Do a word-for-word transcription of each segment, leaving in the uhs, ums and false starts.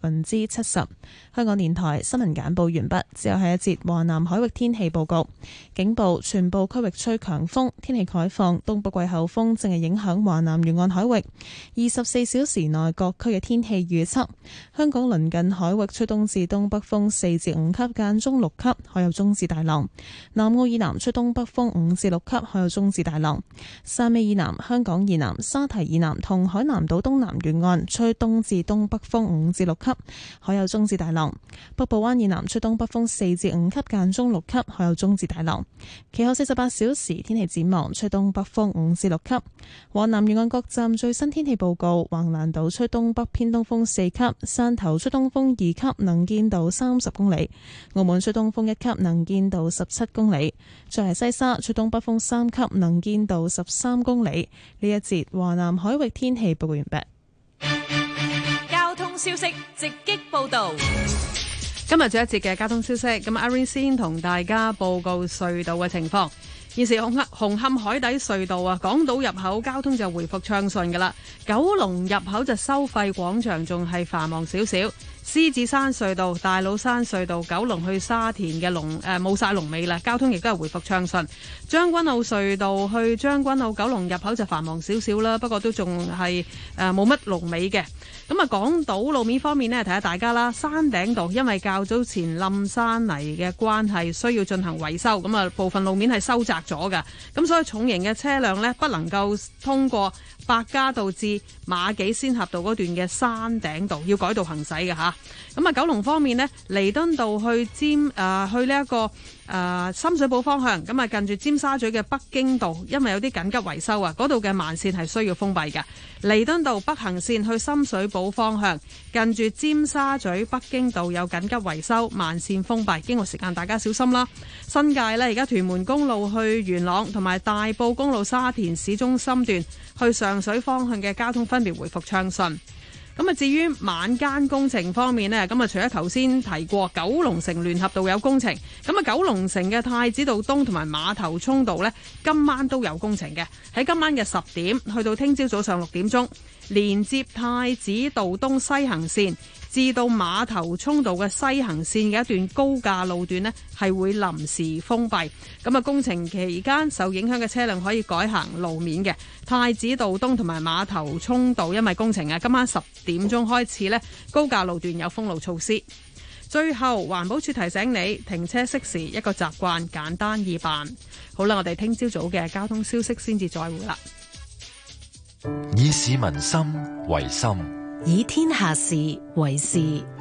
分之七十。香港電台新聞簡報完畢，之後係一節華南海域天氣報告。警報：全部區域吹強風，天氣概況，東北季候風正係影響華南沿岸海域。二十四小時內各區嘅天氣預測：香港鄰近海域吹東至東北風四至五級，間中六級，海有中至大浪；南澳以南吹東北風五至六級，海有中至大浪；汕尾以南、香港以南、沙堤以南同海南島東南沿岸吹東至東北風五至六級，海有中至大浪；北部灣以南吹東北風四至五級，間中六級，海有中至大浪。其後四十八小時天氣展望，吹東北風五至六級。華南沿岸各站最新天氣報告：橫瀾島吹東北偏東風四級，汕頭吹東風二級，能見度三十公里；澳門吹東風一級，能見度十七公里。再係西沙吹東北風三級，能見度十三公里。呢一節華南海域天氣報告完畢。 交通消息直擊報道。 今日最後一節嘅交通消息，咁阿 Ring 先同大家報告隧道嘅情況。現時紅紅磡海底隧道啊，港島入口交通就回復暢順噶啦。九龍入口就收費廣場仲係繁忙少少。獅子山隧道、大老山隧道、九龍去沙田嘅龍誒冇晒龍尾啦，交通亦都係回復暢順。將軍澳隧道去將軍澳九龍入口就繁忙少少啦，不過都仲係誒冇乜龍尾嘅。咁啊，港島路面方面呢，提下大家啦，山頂道因為較早前冧山泥嘅關係，需要進行維修，咁啊部分路面係收窄咗㗎，咁所以重型嘅車輛呢，不能夠通過百家道至馬己仙峽道嗰段嘅山頂道，要改道行駛嘅吓。咁啊，九龍方面呢，彌敦道去尖誒、呃、去呢、這、一個誒、呃、深水埗方向，咁啊近住尖沙咀嘅北京道，因為有啲緊急維修啊，嗰度嘅慢線係需要封閉嘅。彌敦道北行線去深水埗方向，近住尖沙咀北京道有緊急維修，慢線封閉，經過時間大家小心啦。新界呢，而家屯門公路去元朗同埋大埔公路沙田市中心段去上水方向嘅交通分別回復暢順。咁啊，至於晚間工程方面呢，咁啊，除咗頭先提過九龍城聯合道有工程，咁啊，九龍城嘅太子道東同埋馬頭涌道呢，今晚都有工程嘅。喺今晚嘅十點去到聽朝早上六點鐘，連接太子道東西行線至到馬頭涌道嘅西行線嘅一段高架路段呢，係會臨時封閉。咁啊，工程期間受影響嘅車輛可以改行路面嘅。太子道東同埋馬頭涌道因為工程啊，今晚十點鐘開始呢，高架路段有封路措施。最後，環保署提醒你，停車熄匙一個習慣，簡單易辦。好啦，我哋聽朝早嘅交通消息先至再會啦。 以市民心為心， 以天下事為事。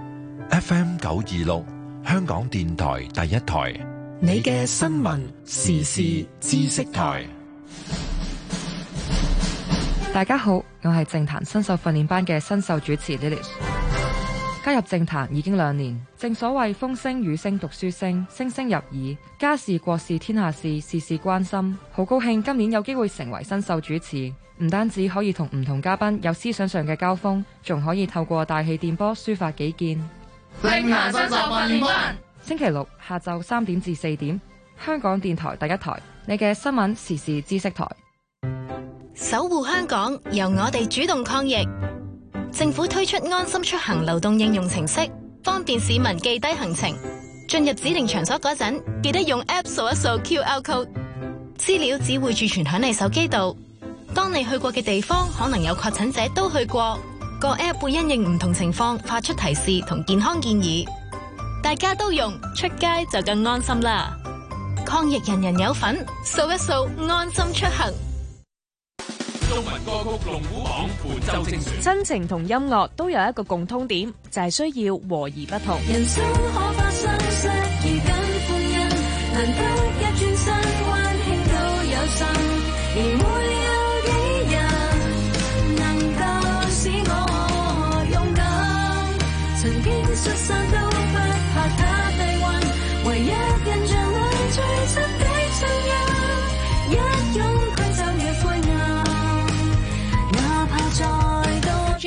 F M 九二六，香港電台第一台， 你嘅新聞時事知識台。 大家好，我係政壇新秀訓練班嘅新秀主持 Lily。加入政壇已經兩年，正所謂風聲雨聲讀書聲，聲聲入耳。家事國事天下事，事事關心。好高興今年有機會成為新秀主持，唔單止可以同唔同嘉賓有思想上嘅交鋒，仲可以透過大氣電波抒發己見。 政壇新秀訓練班， 星期六下晝三點至四點，香港電台第一台，你嘅新聞時事知識台。 守護香港，由我哋主動抗疫。政府推出安心出行流動應用程式，方便市民記低行程。進入指定場所嗰陣，記得用 App 掃一掃 Q R code， 資料只會儲存響你手機度。當你去過嘅地方可能有確診者都去過，個 App 會因應唔同情況發出提示同健康建議。大家都用，出街就更安心啦！抗疫人人有份，掃一掃安心出行。 中文歌曲龍虎榜本周精選， 親情同音樂都有一個共通點，就係、是、需要和而不同。 人生可發生失意跟歡欣，難得一轉身溫馨都有心，而沒有幾人能夠使我勇敢。曾經失散都不怕他低溫，唯一印象裏最真的聲音，一擁佢就越灰暗。Jenny 話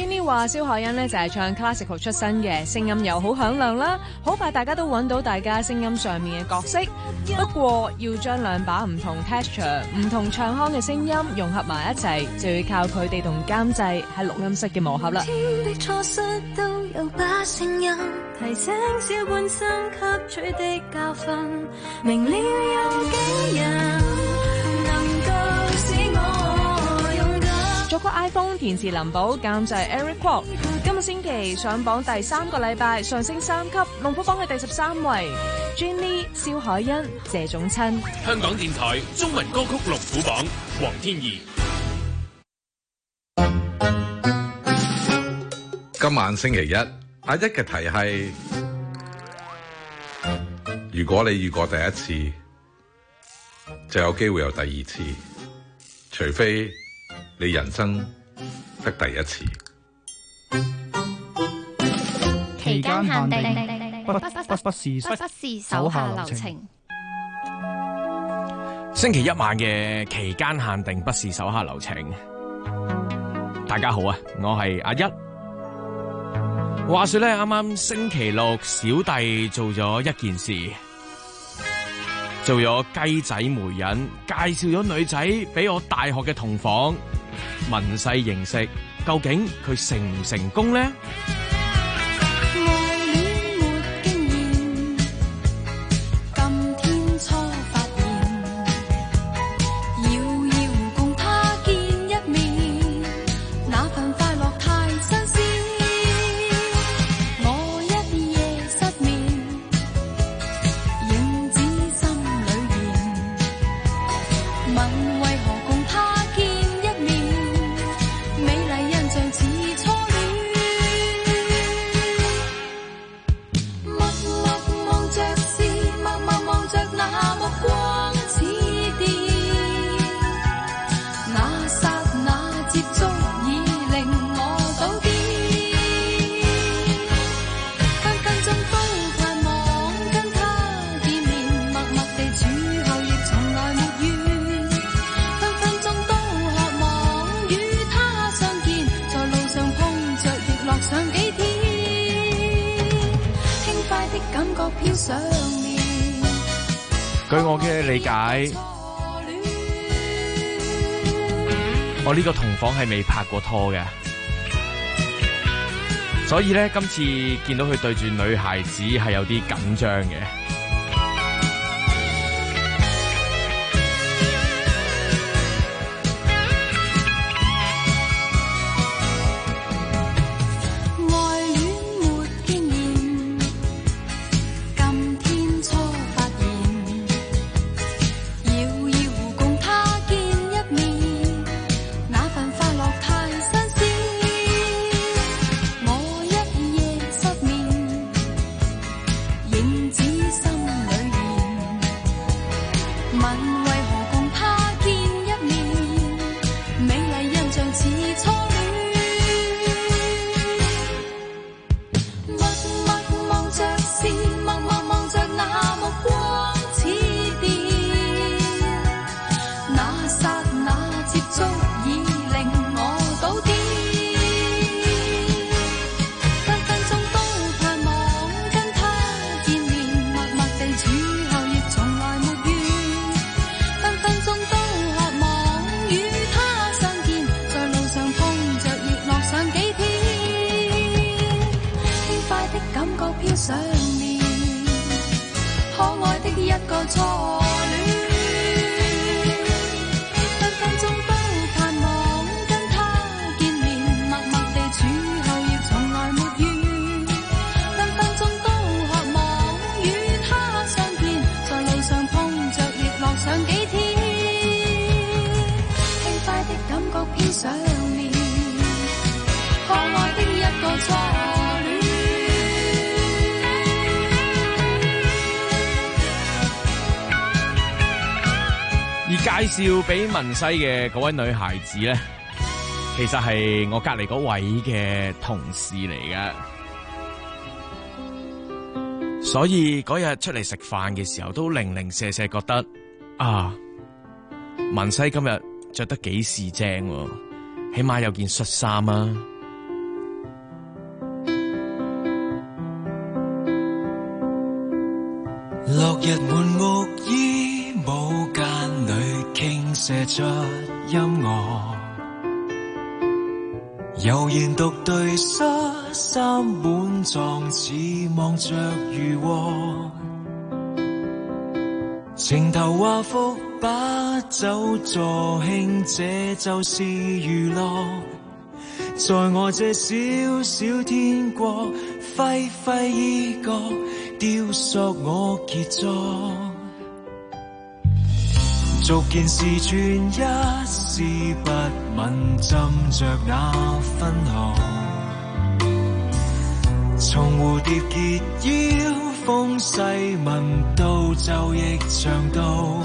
話蕭凱欣呢就係唱 classical 出身嘅，聲音又好響亮啦，好快大家都揾到大家聲音上面嘅角色。不過要將兩把唔同 texture、唔同唱腔嘅聲音融合埋一齊，就要靠佢哋同監製喺錄音室嘅磨合啦。 天的錯失都有把聲音提醒小半生吸取的教訓，明了有幾人能夠使我勇敢。 作曲 iPhone 填詞林寶，監製 Eric Kwok。今個星期上榜第三個禮拜，上升三級，龍虎榜嘅第十三位。Jenny、蕭凱欣、謝總親。 香港電台中文歌曲龍虎榜，黃天怡。 今晚星期一，阿一嘅題係：如果你遇過第一次，就有機會有第二次，除非你人生得第一次。 期間限定，不不不不是不是手下留情。 星期一晚嘅期間限定，不是手下留情。大家好啊，我係阿一。話說咧，啱啱星期六，小弟做咗一件事，做咗雞仔媒人，介紹咗女仔俾我大學嘅同房文世認識，究竟佢成唔成功呢？據我嘅理解，我呢個同房係未拍過拖嘅，所以咧今次見到佢對住女孩子係有啲緊張嘅。介紹俾文西嘅嗰位女孩子咧，其實係我隔籬嗰位嘅同事嚟嘅，所以嗰日出嚟食飯嘅時候都零零舍舍覺得啊，文西今日着得幾時正喎，起碼有件恤衫啊。 落日滿屋衣帽間裏傾瀉出音樂，悠然獨對膝，三本壯似望着漁獲，情投華服把酒助興，這就是娛樂。在我這小小天國，揮揮衣角，雕塑我傑作。逐件事傳一絲不紊，浸着那分毫，從蝴蝶結腰風細紋到晝亦長到，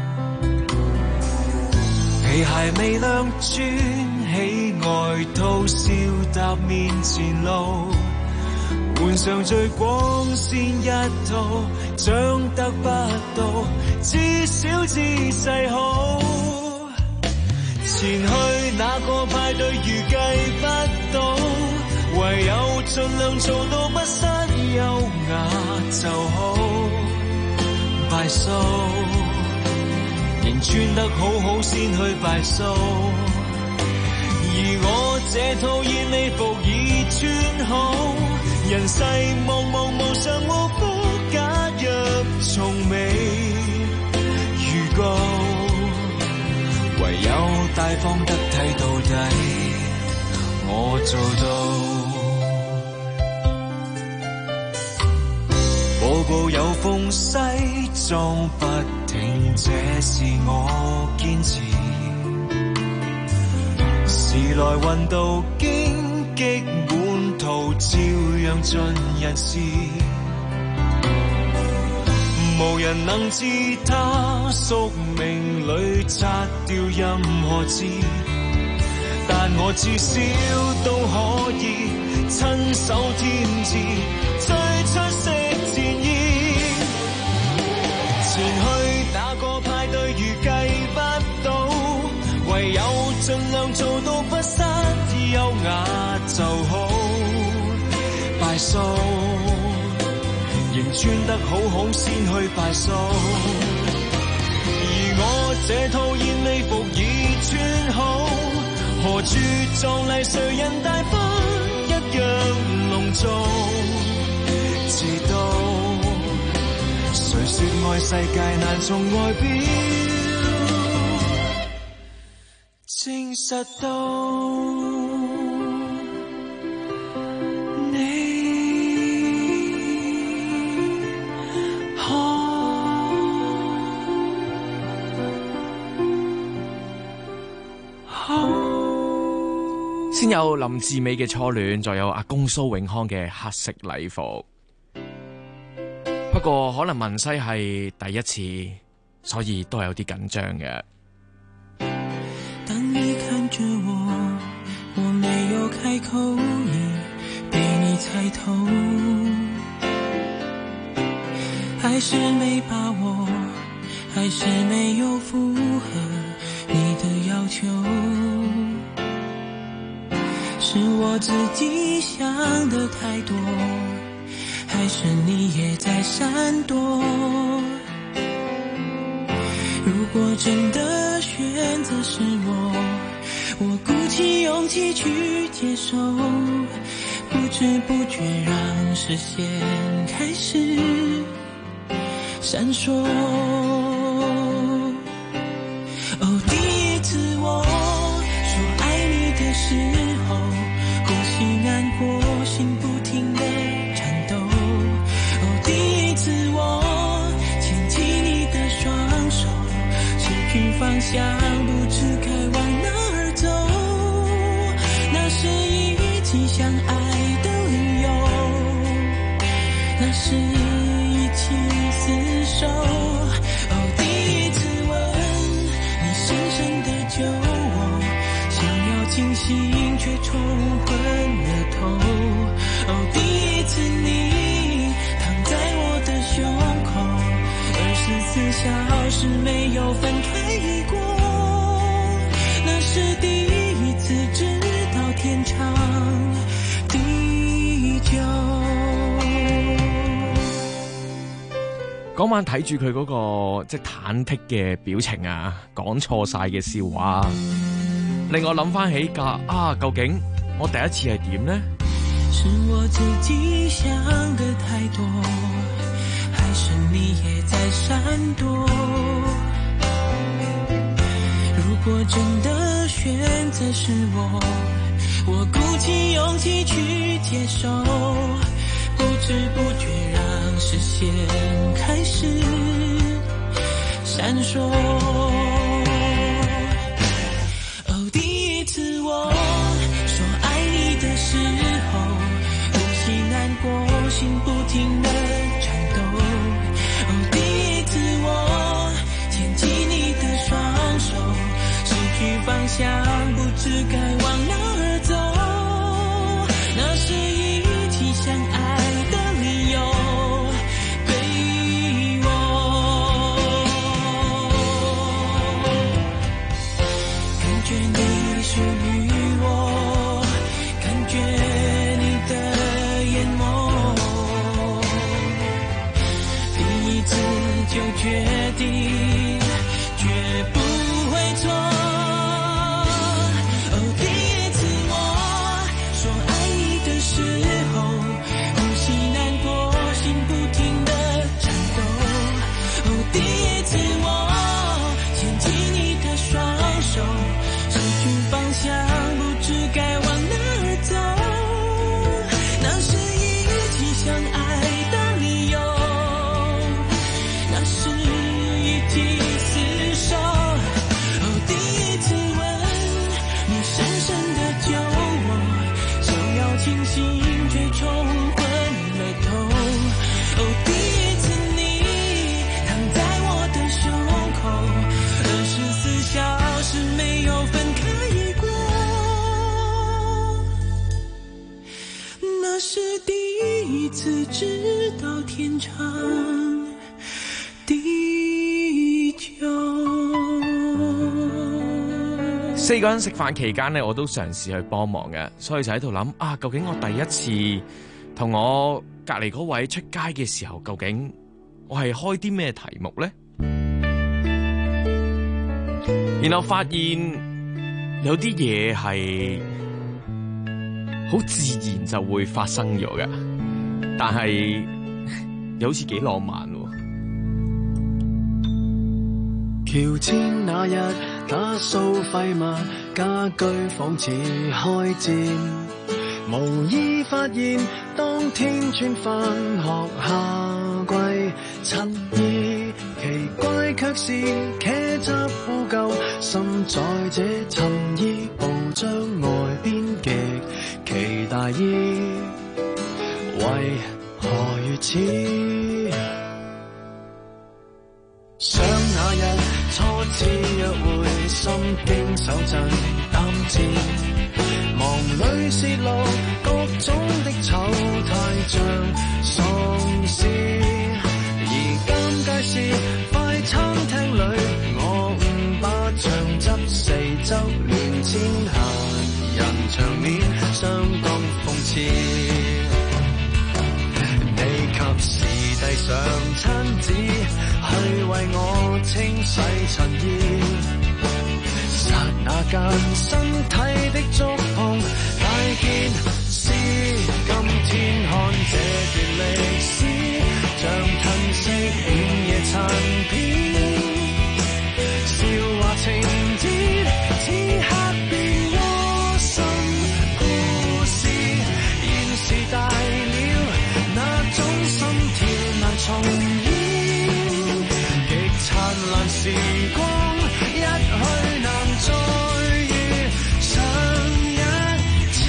皮鞋未亮穿起外套，笑踏面前路，換上最光鮮一套，長得不到，至少姿勢好。前去那個派對預計不到，唯有盡量做到不失優雅就好。敗數，仍穿得好好先去敗數。而我這套燕尾服已穿好，人世茫茫無常無福，假若從未預告，唯有大方得體到底，我做到。步步有縫西裝不停，這是我堅持。時來運到荊棘滿途，照樣盡人事。無人能知他宿命裏擦掉任何字，但我至少都可以親手添置最出色戰衣。前去那個派對預計不到，唯有盡量做到不失優雅就好。敗數，仍穿得好好先去敗數。而我這套燕尾服已穿好，何處壯麗誰人大方一樣隆重。遲到誰說愛世界難從外表證實到。 先有林志美嘅初戀，再有阿公蘇永康嘅黑色禮服。不過可能文西係第一次，所以都係有啲緊張嘅。 當你看着我，我沒有開口，已被你猜透，還是沒把握，還是沒有符合你的要求，是我自己想的太多，還是你也在閃躲？如果真的選擇是我，我鼓起勇氣去接受，不知不覺讓視線開始閃爍。哦，第一次我說愛你的時候，呼吸難過，心不停地顫抖。哦，第一次我牽起你的雙手，失去方向，不知該往哪兒走。那是一起相愛的理由，那是一起廝守。哦，第一次吻你深深的酒窩，想要清醒卻沖昏了頭。哦，第一次你躺在我的胸口，二十四小時沒有分開過，那是第一次知道天長地久。 嗰晚睇住佢嗰個即係忐忑嘅表情啊，講錯晒嘅笑話，令我諗翻起架啊，究竟我第一次係點呢？ 是我自己想的太多，還是你也在閃躲？如果真的選擇是我，我鼓起勇氣去接受，不知不覺讓視線開始閃爍。哦，第一次我說愛你的時候，呼吸難過，心不停地顫抖。哦，第一次我牽起你的雙手，失去方向，不知該往哪兒走。那是一起相愛的理由，對我感覺你屬於我，感覺你的眼眸，第一次就決定絕不會錯。直到天長地久。 四個人食飯期間呢，我都嘗試去幫忙嘅，所以就喺度諗啊，究竟我第一次同我隔籬嗰位出街嘅時候，究竟我係開啲咩題目呢？然後發現有啲嘢係好自然就會發生咗嘅。但係又好似幾浪漫喎。 橋前那日打掃廢物，家居仿似開戰，無意發現當天穿返學夏季襯衣，奇怪卻是茄汁污垢滲在這襯衣布將外邊極其大意。為何如此？想那日初次約會，心驚手震膽戰，忙裏泄露各種的醜態像喪屍。而尷尬是快餐廳裏，我誤把醬汁四周亂濺，閒人場面相當諷刺。及時遞上餐紙，去為我清洗襯衣。剎那間身體的觸碰，大件事。今天看這段歷史，像褪色午夜殘片。笑話情節，此刻變窩心故事。現時大了，那種心跳難重演，極燦爛時光一去難再遇上一次。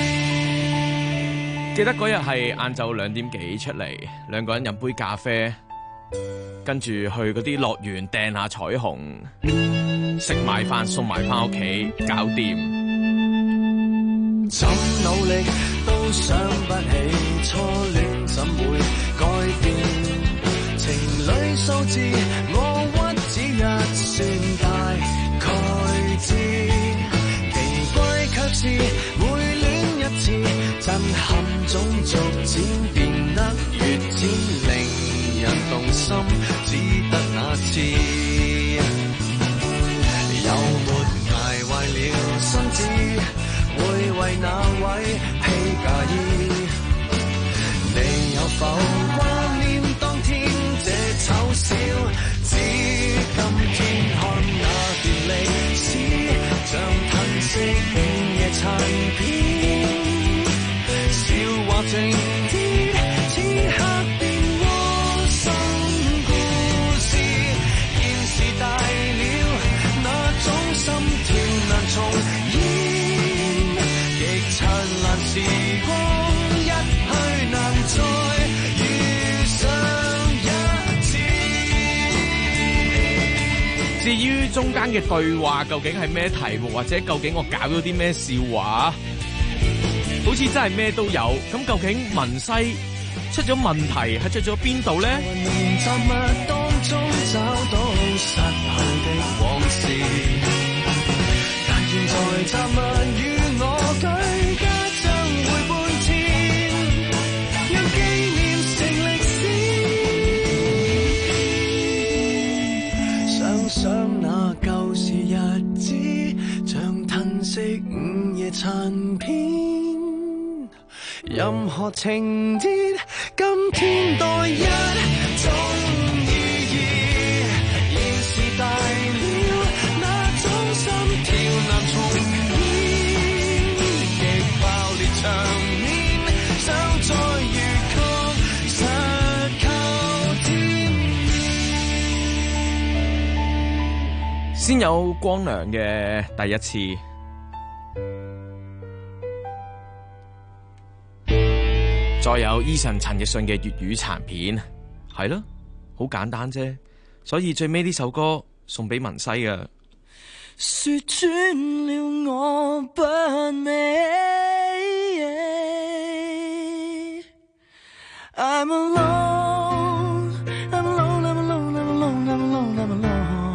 記得嗰日係晏晝兩點幾出嚟，兩個人飲杯咖啡，跟住去嗰啲樂園掟下彩虹，食埋飯送埋返屋企，搞掂。 怎努力都想不起初戀怎會改變，情侶數字我屈指一算大概知，奇怪卻是每戀一次震撼總逐漸變得越漸令人動心。 至於中間嘅對話究竟係咩題目，或者究竟我搞咗啲咩笑話，好似真係咩都有。咁究竟文西出咗問題係出咗邊度呢？ 雜物當中找到失去的往事，但現在雜物與我居家將會搬遷，讓紀念成歷史。想想那舊時日子，像吞噬午夜殘片。任何情節，今天多一種意義。現時大了，那種心跳難重演，極爆裂場面，想再遇確實靠天意。 先有光良嘅第一次。再有 Eason 陳奕迅嘅粵語殘片，係咯，好簡單啫，所以最尾呢首歌送俾文西嘅。 說穿了我不美 I'm alone I'm alone I'm alone I'm alone I'm alone I'm alone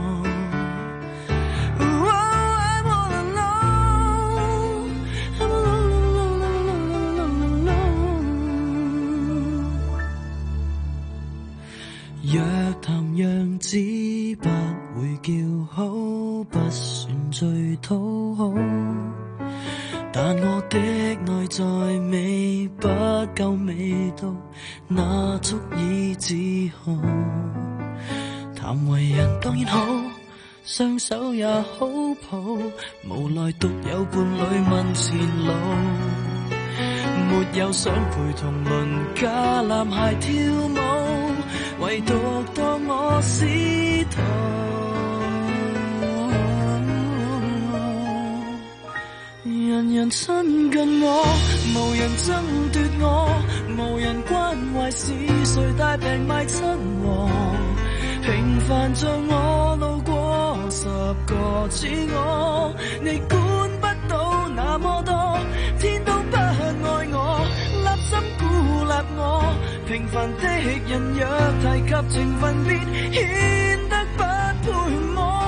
若談樣子不會叫好，不算最討好，但我的內在美不夠味道，那足以自豪。談為人當然好，雙手也好抱，無奈獨有伴侶問前路，沒有想陪同鄰家男孩跳舞，唯獨當我司徒，人人親近我，無人爭奪我，無人關懷是誰大病賣親王，平凡像我路過十個似我，你管不到那麼多，天都不愛我，立心孤立我，平凡的人若提及情分別顯得不配摸，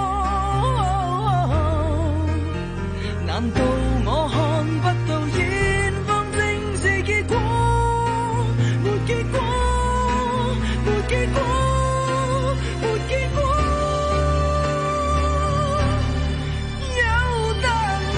難道我看不到現況正是結果，沒結果，沒結果，沒結果，有得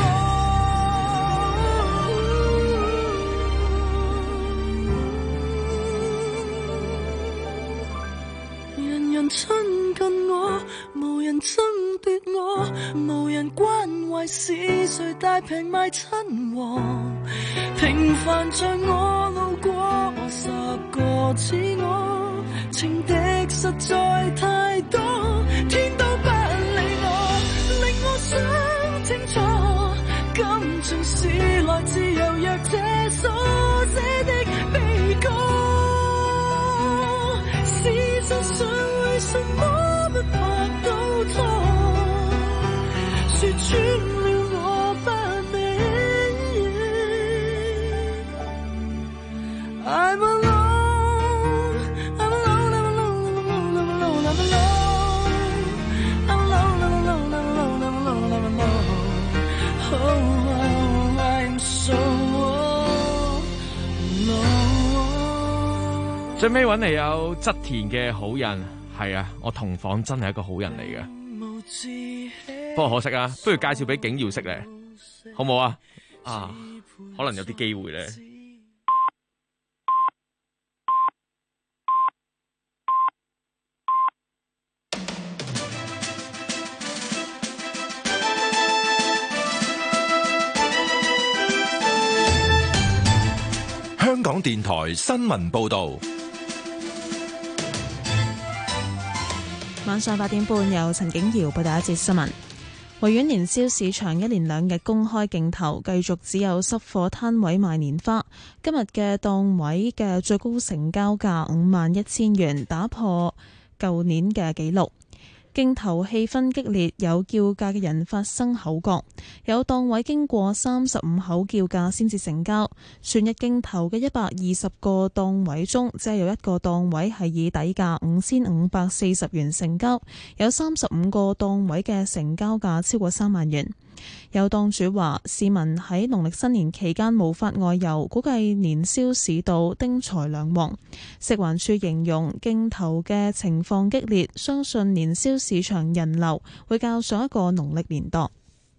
我，人人親近我，無人爭奪我，無人關懷是誰大平賣親王，平凡像我路過十個似我，情敵實在太多，天都不理我，令我想清楚，感情是來自由弱者所寫的悲歌，事實上為什麼不拍到拖，說穿了我不美 I'm alone I'm alone I'm alone I'm alone I'm alone I'm alone I'm alone I'm alone I'm alone Oh I'm so alone。 最尾揾嚟有側田嘅好人，係啊，我同房真係一個好人嚟嘅。不過可惜啊，不如介紹俾景耀識咧，好唔好啊？啊，可能有啲機會咧。 香港電台新聞報道。 晚上八點半，由陳景瑤報道一節新聞。維園年宵市場一連兩日公開競投，繼續只有濕貨攤位賣年花。今日嘅檔位嘅最高成交價五萬一千元，打破舊年嘅紀錄。 競投氣氛激烈，有叫價嘅人發生口角，有檔位經過三十五口叫價先至成交。全日競投嘅一百二十個檔位中，只係有一個檔位係以底價五千五百四十元成交，有三十五個檔位嘅成交價超過三萬元。有檔主話，市民喺農曆新年期間無法外遊，估計年宵市道丁財兩旺。食環署形容競投嘅情況激烈，相信年宵市場人流會較上一個農曆年多。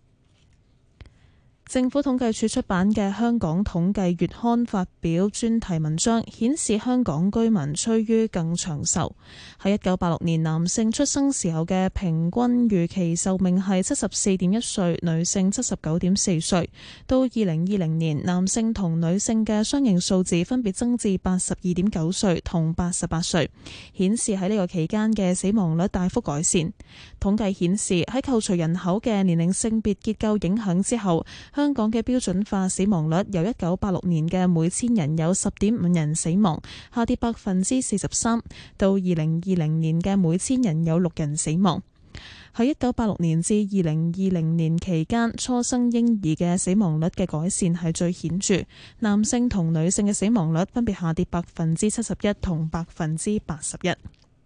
政府統計處出版嘅《香港統計月刊》發表專題文章，顯示香港居民趨於更長壽。喺一九八六年男性出生時候嘅平均預期壽命係七十四點一歲，女性七十九點四歲。到二零二零年，男性同女性嘅相應數字分別增至八十二點九歲同八十八歲，顯示喺呢個期間嘅死亡率大幅改善。統計顯示喺扣除人口嘅年齡性別結構影響之後，香港嘅標準化死亡率由一九八六年嘅每千人有十點五人死亡，下跌百分之四十三，到二零二零年嘅每千人有六人死亡。喺一九八六年至二零二零年期間，初生嬰兒嘅死亡率嘅改善係最顯著，男性同女性嘅死亡率分別下跌百分之七十一同百分之八十一。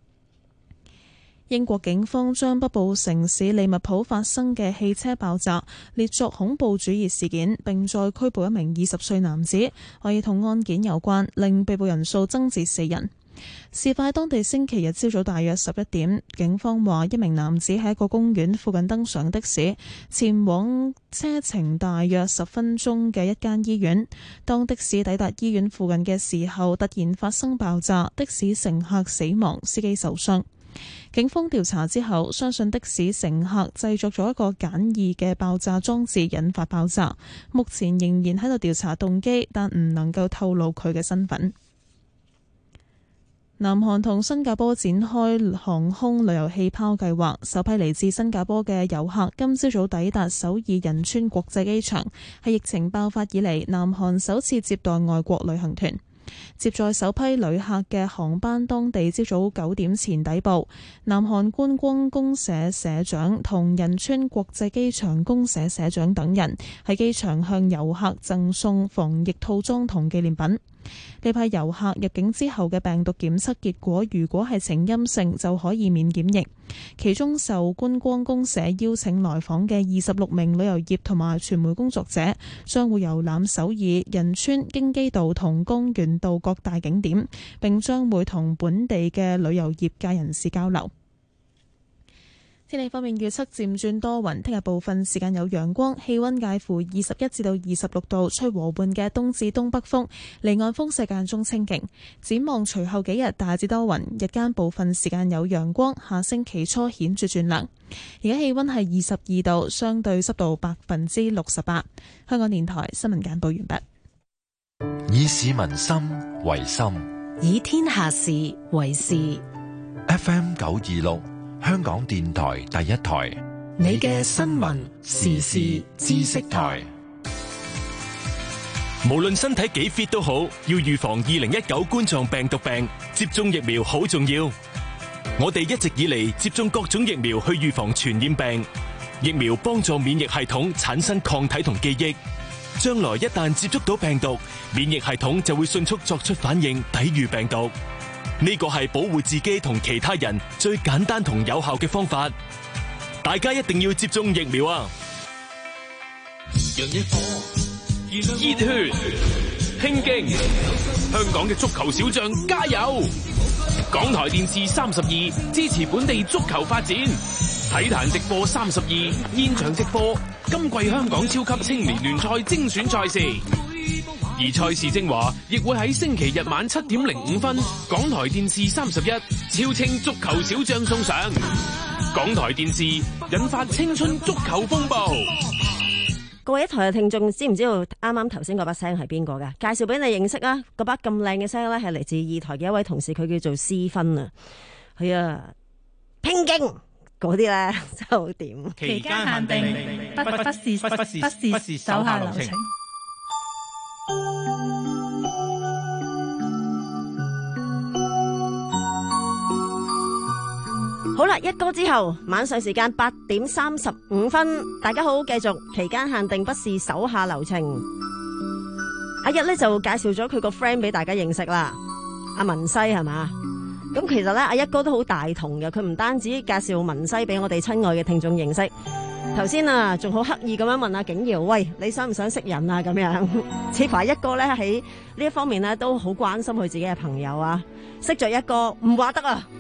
英國警方將北部城市利物浦發生嘅汽車爆炸列作恐怖主義事件，並再拘捕一名二十歲男子，懷疑同案件有關，令被捕人數增至四人。事發當地星期日朝早大約十一點，警方話一名男子喺一個公園附近登上的士，前往車程大約十分鐘嘅一間醫院。當的士抵達醫院附近嘅時候，突然發生爆炸，的士乘客死亡，司機受傷。警方調查之後，相信的士乘客製作咗一個簡易嘅爆炸裝置，引發爆炸。目前仍然喺度調查動機，但唔能夠透露佢嘅身份。南韓同新加坡展開航空旅遊氣泡計劃，首批嚟自新加坡嘅遊客今朝早抵達首爾仁川國際機場，係疫情爆發以嚟南韓首次接待外國旅行團。接載首批旅客嘅航班當地朝早九點前抵埗，南韓觀光公社社長同仁川國際機場公社社長等人喺機場向遊客贈送防疫套裝同紀念品。呢批遊客入境之後嘅病毒檢測結果如果係呈陰性，就可以免檢疫。其中受觀光公社邀請來訪嘅二十六名旅遊業同埋傳媒工作者，將會遊覽首爾、仁川、京畿道同江原道各大景點，並將會同本地嘅旅遊業界人士交流。天氣方面預測漸轉多雲，聽日部分時間有陽光，氣溫介乎二十一至到二十六度，吹和緩嘅東至東北風，離岸風勢間中清勁。展望隨後幾日大致多雲，日間部分時間有陽光，下星期初顯著轉涼。而家氣溫係二十二度，相對濕度百分之六十八。香港電台新聞簡報完畢。 以市民心為心， 以天下事為事。 F M 九二六。香港電台第一台， 你嘅新聞時事知識台。 無論身體幾 fit 都好，要預防二零一九冠狀病毒病，接種疫苗好重要。我哋一直以嚟接種各種疫苗去預防傳染病，疫苗幫助免疫系統產生抗體同記憶，將來一旦接觸到病毒，免疫系統就會迅速作出反應，抵禦病毒。呢個係保護自己同其他人最簡單同有效嘅方法，大家一定要接種疫苗啊！ 讓一顆熱血拼勁，香港嘅足球小將加油！港台電視三十二支持本地足球發展，體壇直播三十二現場直播今季香港超級青年聯賽精選賽事。而賽事精華亦會喺星期日晚七點零五分，港台電視三十一超清足球小將送上。港台電視引發青春足球風暴。 各位一台嘅聽眾，知唔知道啱啱頭先嗰把聲係邊個㗎？介紹俾你認識啊！嗰把咁靚嘅聲咧，係嚟自二台嘅一位同事，佢叫做思芬啊。係啊，拼勁嗰啲咧就掂。 期間限定，不不不是不是不是手下留情。 好啦，一歌之後，晚上時間八點三十五分，大家好，繼續期間限定，不是手下留情。阿一咧就介紹咗佢個 friend 俾大家認識啦，阿文西係嘛？咁其實咧，阿一哥都好大同嘅，佢唔單止介紹文西俾我哋親愛嘅聽眾認識，頭先啊仲好刻意咁樣問阿景瑤，喂，你想唔想識人啊？咁樣，似乎阿一哥咧喺呢一方面咧都好關心佢自己嘅朋友啊，識咗一個唔話得啊！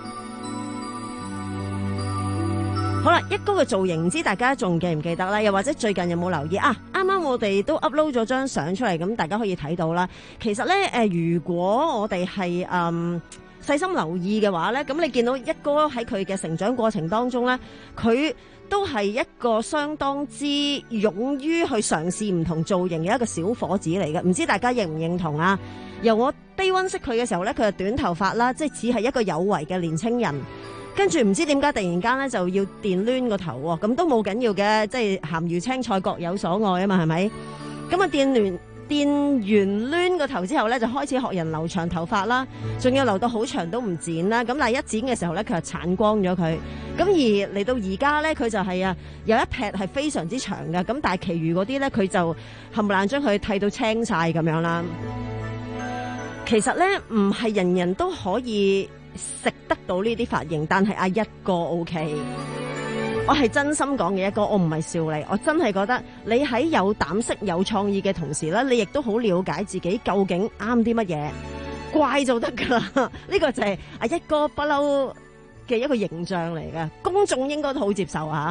好啦，一哥嘅造型唔知大家仲記唔記得啦？又或者最近有冇留意啊？啱啱我哋都 upload 咗張相出嚟，咁大家可以睇到啦。其實咧，誒、呃，如果我哋係誒細心留意嘅話咧，咁你見到一哥喺佢嘅成長過程當中咧，佢都係一個相當之勇於去嘗試唔同造型嘅一個小伙子嚟嘅。唔知大家認唔認同啊？由我低溫識佢嘅時候咧，佢係短頭髮啦，即係似係一個有為嘅年青人。跟住唔知點解突然間咧就要電攣個頭喎，咁都冇緊要嘅，即係鹹魚青菜各有所愛啊嘛，係咪？咁啊電完電完攣個頭之後咧，就開始學人留長頭髮啦，仲要留到好長都唔剪啦。咁但係一剪嘅時候咧，佢就剷光咗佢。咁而嚟到而家咧，佢就係啊有一撇係非常之長嘅，咁但係其餘嗰啲咧，佢就冚唪唥將佢剃到青晒咁樣啦。其實咧唔係人人都可以食得到呢啲髮型，但係阿一哥 OK， 我係真心講嘅一哥，我唔係笑你，我真係覺得你喺有膽識、有創意嘅同時咧，你亦都好了解自己究竟啱啲乜嘢，怪就得噶啦。呢個就係阿一哥不嬲嘅一個形象嚟嘅，公眾應該都好接受啊。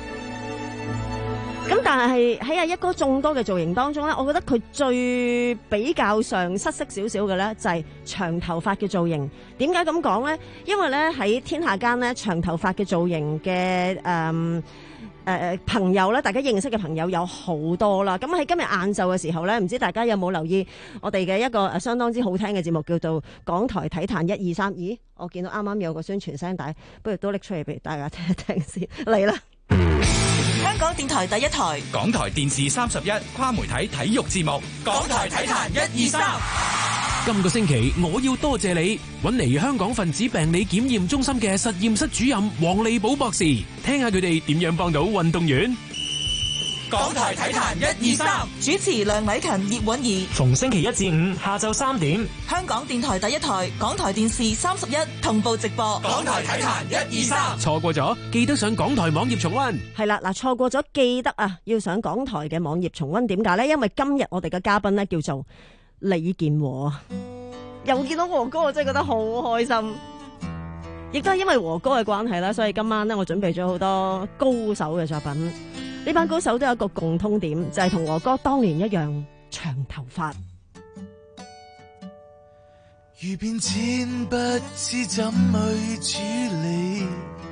咁但係喺阿一哥眾多嘅造型當中咧，我覺得佢最比較上失色少少嘅咧，就係長頭髮嘅造型。點解咁講咧？因為咧喺天下間咧，長頭髮嘅造型嘅誒誒朋友咧，大家認識嘅朋友有好多啦。咁喺今日晏晝嘅時候咧，唔知大家有冇留意我哋嘅一個誒相當之好聽嘅節目，叫做港台體壇一二三。咦，我見到啱啱有個宣傳聲帶，不如都拎出嚟俾大家聽一聽先。嚟啦！ 香港電台第一台， 港台電視三十一跨媒體體育節目， 港台體壇一二三。 今個星期我要多謝你搵嚟香港分子病理檢驗中心嘅實驗室主任黃利寶博士，聽下佢哋點樣幫到運動員。 港台體壇一二三，主持梁偉勤、葉韻儀， 逢星期一至五下晝三點， 香港電台第一台，港台電視三十一同步直播。 港台體壇一二三， 錯過咗記得上港台網頁重溫。 係啦，嗱，錯過咗記得啊，要上港台嘅網頁重溫。點解呢？因為今日我哋嘅嘉賓呢叫做李健和，又見到和哥，我真係覺得好開心。亦都係因為和哥嘅關係啦，所以今晚呢，我準備咗好多高手嘅作品。呢班高手都有一個共通點，就係同和哥當年一樣長頭髮。 遇變遷不知怎去處理，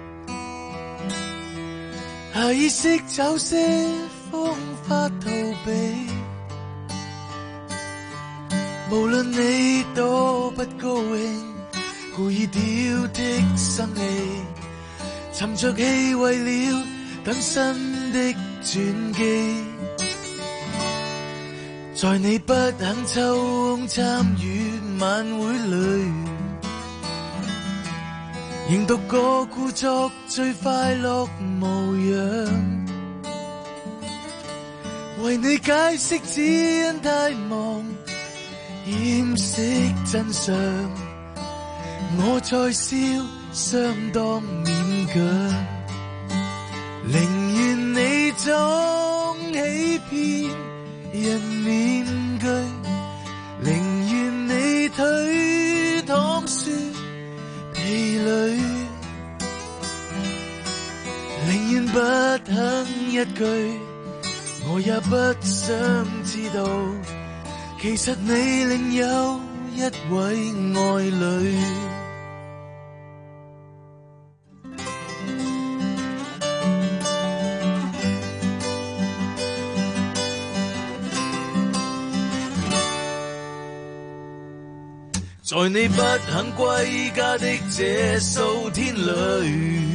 下意識找些方法逃避。無論你多不高興，故意丟的生氣，沉着氣為了等新的轉機，在你不肯抽空參與晚會裏，仍獨個故作最快樂模樣，為你解釋只因太忙掩飾真相，我在笑相當勉強，寧願你裝起騙人面具，寧願你推搪說疲累，寧願不肯一句，我也不想知道，其實你另有一位愛侶。在你不肯歸家的這數天裏，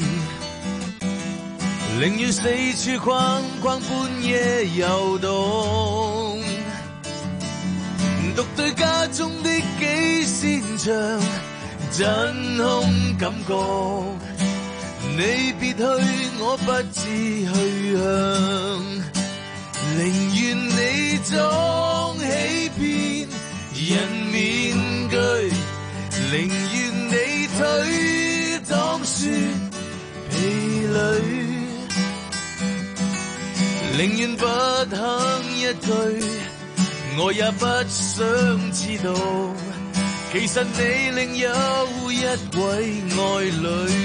寧願四處逛逛，半夜遊動，獨對家中的幾扇牆，真空感覺你別去，我不知去向，寧願你裝起片人面具，寧願你推搪說疲累，寧願不肯一句，我也不想知道，其實你另有一位愛侶。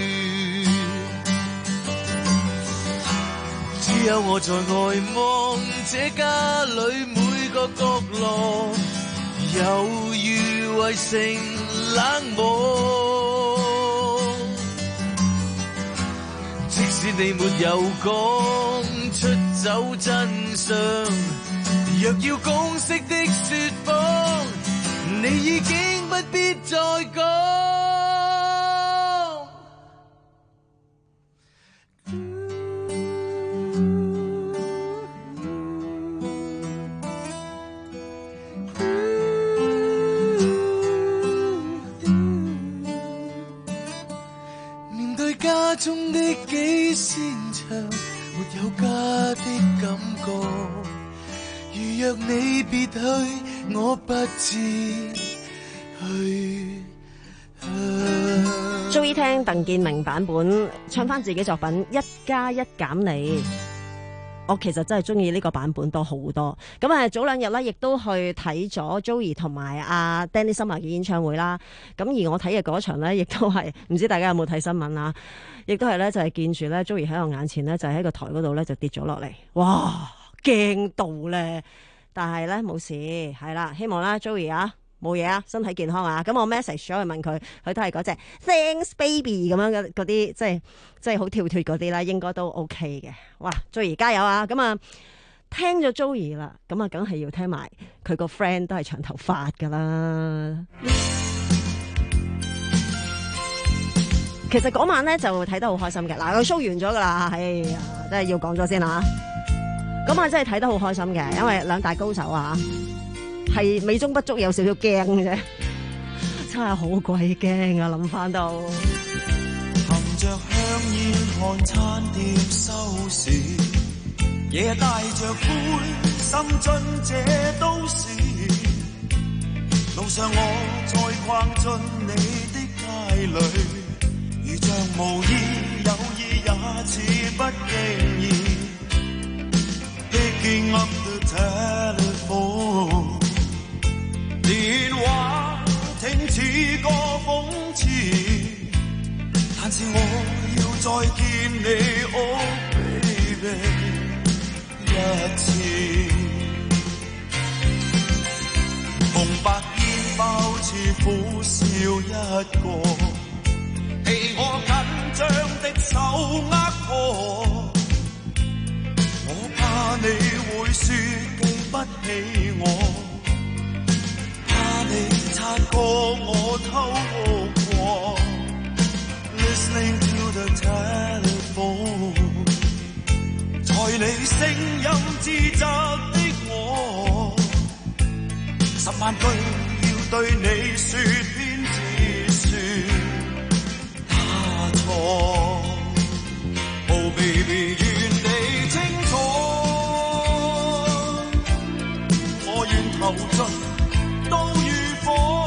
只有我在外望這家裏每個角落，猶如圍城冷漠。即使你沒有講出走真相，若要公式的說謊，你已經不必再講。家中的幾扇牆，沒有家的感覺。如若你別去，我不知去向。 中意聽鄧健明版本唱翻自己作品《一加一減你》，我其實真係中意呢個版本多好多。咁啊，早兩日咧，亦都去睇咗 Joey 同埋阿 Danny Summer 嘅演唱會啦。咁而我睇嘅嗰場咧，亦都係唔知大家有冇睇新聞啊？亦都係咧，就係見住咧 Joey 喺我眼前咧，就喺個台嗰度咧就跌咗落嚟，哇，驚到咧！但係咧冇事，係啦，希望啦 Joey 啊冇嘢啊，身體健康啊。咁我 message 咗去問佢，佢都係嗰隻 Thanks baby 咁樣嘅嗰啲，即係即係好跳脫嗰啲啦，應該都 OK 嘅。哇 Joey 加油啊！咁啊聽咗 Joey 啦，咁啊梗係要聽埋佢個 friend 都係長頭髮噶啦。其實嗰晚咧就睇得好開心嘅，嗱個 show 完咗噶啦，哎呀，真係要講咗先啦。嗰晚真係睇得好開心嘅，因為兩大高手啊，係美中不足，有少少驚嘅啫，真係好鬼驚啊！諗翻到， 含着香煙看餐碟收視，夜帶着灰心進這都市，路上我再逛進你的街裏。如像無意有意也似不經意 Picking up the telephone 電話聽似個諷刺，但是我要再見你 Oh baby 一次，紅白煙包似苦笑一個，被我緊張的手握破，我怕你會說記不起我，怕你察覺我偷過 Listening to the telephone 在你聲音之側的我，十萬句要對你說偏只說Oh baby 願你清楚，我願投盡都如火，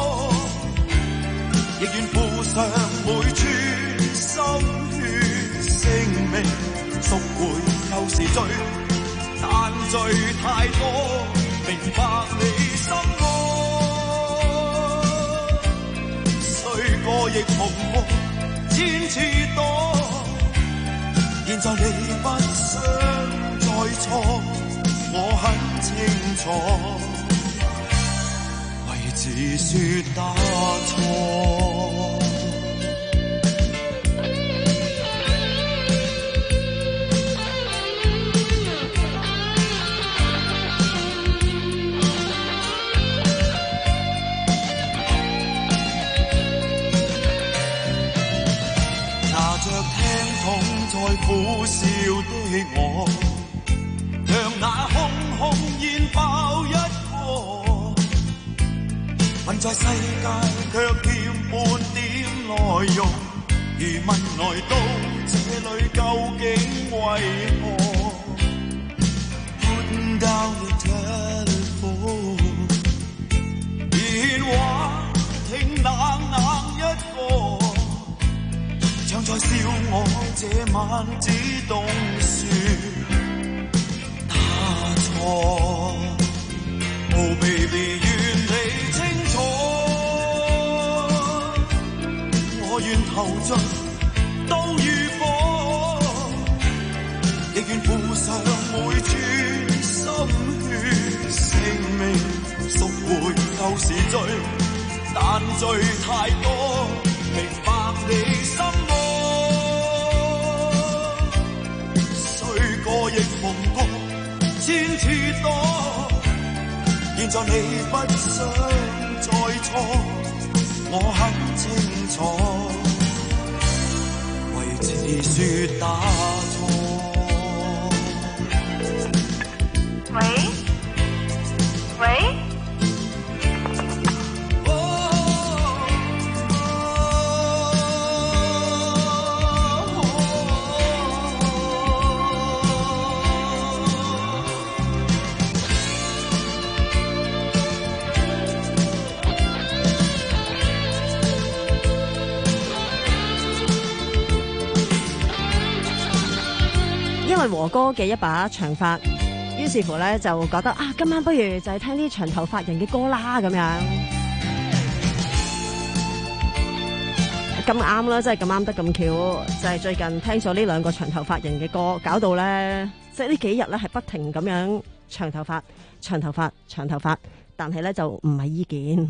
亦願付上每寸心血性命，贖回舊時罪，但罪太多，明白你心愛，雖過亦蓬勃千次多，現在你不想再錯，我很清楚，為自說打錯。在苦笑的我，讓那空空煙爆一個，混在世界卻欠半點內容，如問來到這裏究竟為何 Putting down the telephone 電話聽冷冷一個像在笑我這晚只懂說他錯 Oh baby 願你清楚我願投進都如火亦願付上每寸心血性命贖回舊時醉但醉太多明白你心魔雖過亦逢過千次多現在你不想再錯我很清楚為此說打錯喂喂因為和哥嘅一把長髮，於是乎咧就覺得啊，今晚不如就係聽啲長頭髮人嘅歌啦咁樣。咁啱啦，真係咁啱得咁巧，就係、是、最近聽咗呢兩個長頭髮人嘅歌，搞到咧即係呢幾日咧係不停咁樣長頭髮、長頭髮、長頭髮，但係咧就唔係依件。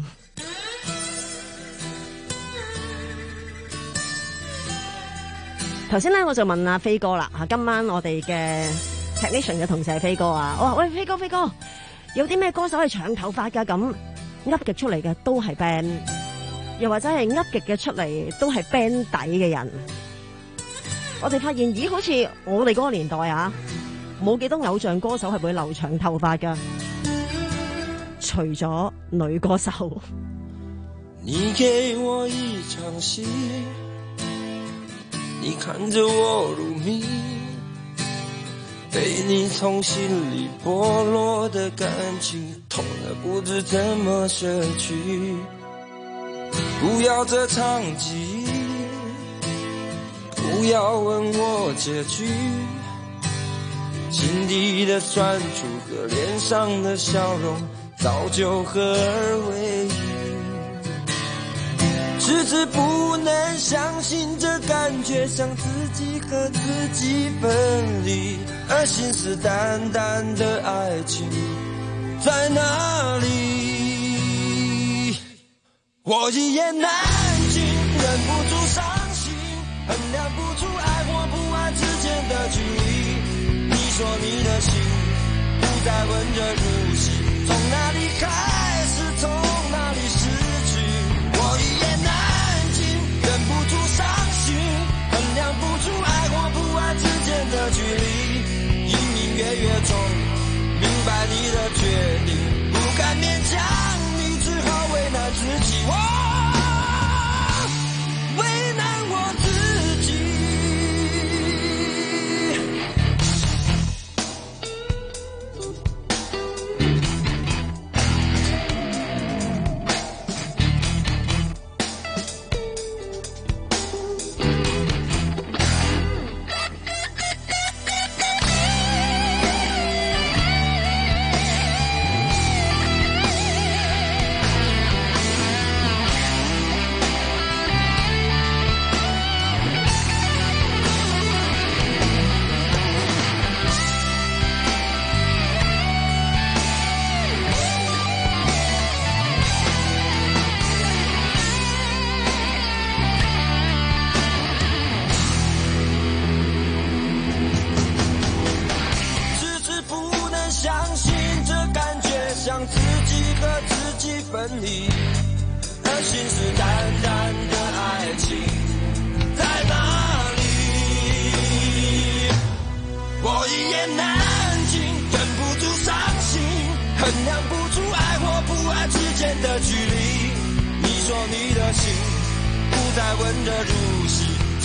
頭先咧我就問阿飛哥啦，吓今晚我哋嘅 technician 嘅同事係飛哥啊，我話喂飛哥飛哥，有啲咩歌手係長頭髮噶？咁噏極出嚟嘅都係 band， 又或者係噏極嘅出嚟都係 band 底嘅人。我哋發現咦，好似我哋嗰個年代啊，冇幾多偶像歌手係會留長頭髮噶，除咗女歌手。 你給我一場戲，你看着我入迷，被你從心裡剝落的感情，痛得不知怎麼捨去。不要這場記憶，不要問我結局，心底的酸楚和臉上的笑容早就合而為一。遲遲不能相信這感覺像自己和自己分離，而信誓旦旦的愛情在哪裡？我一言難盡，忍不住傷心，衡量不出愛或不愛之間的距離。你說你的心不再溫熱如昔，從哪裡開始，從哪裡失去？我一言難忍不住傷心，衡量不出愛或不愛之間的距離，隱隱約約中明白你的決定，不敢勉強你，只好為難自己，我為難我自己。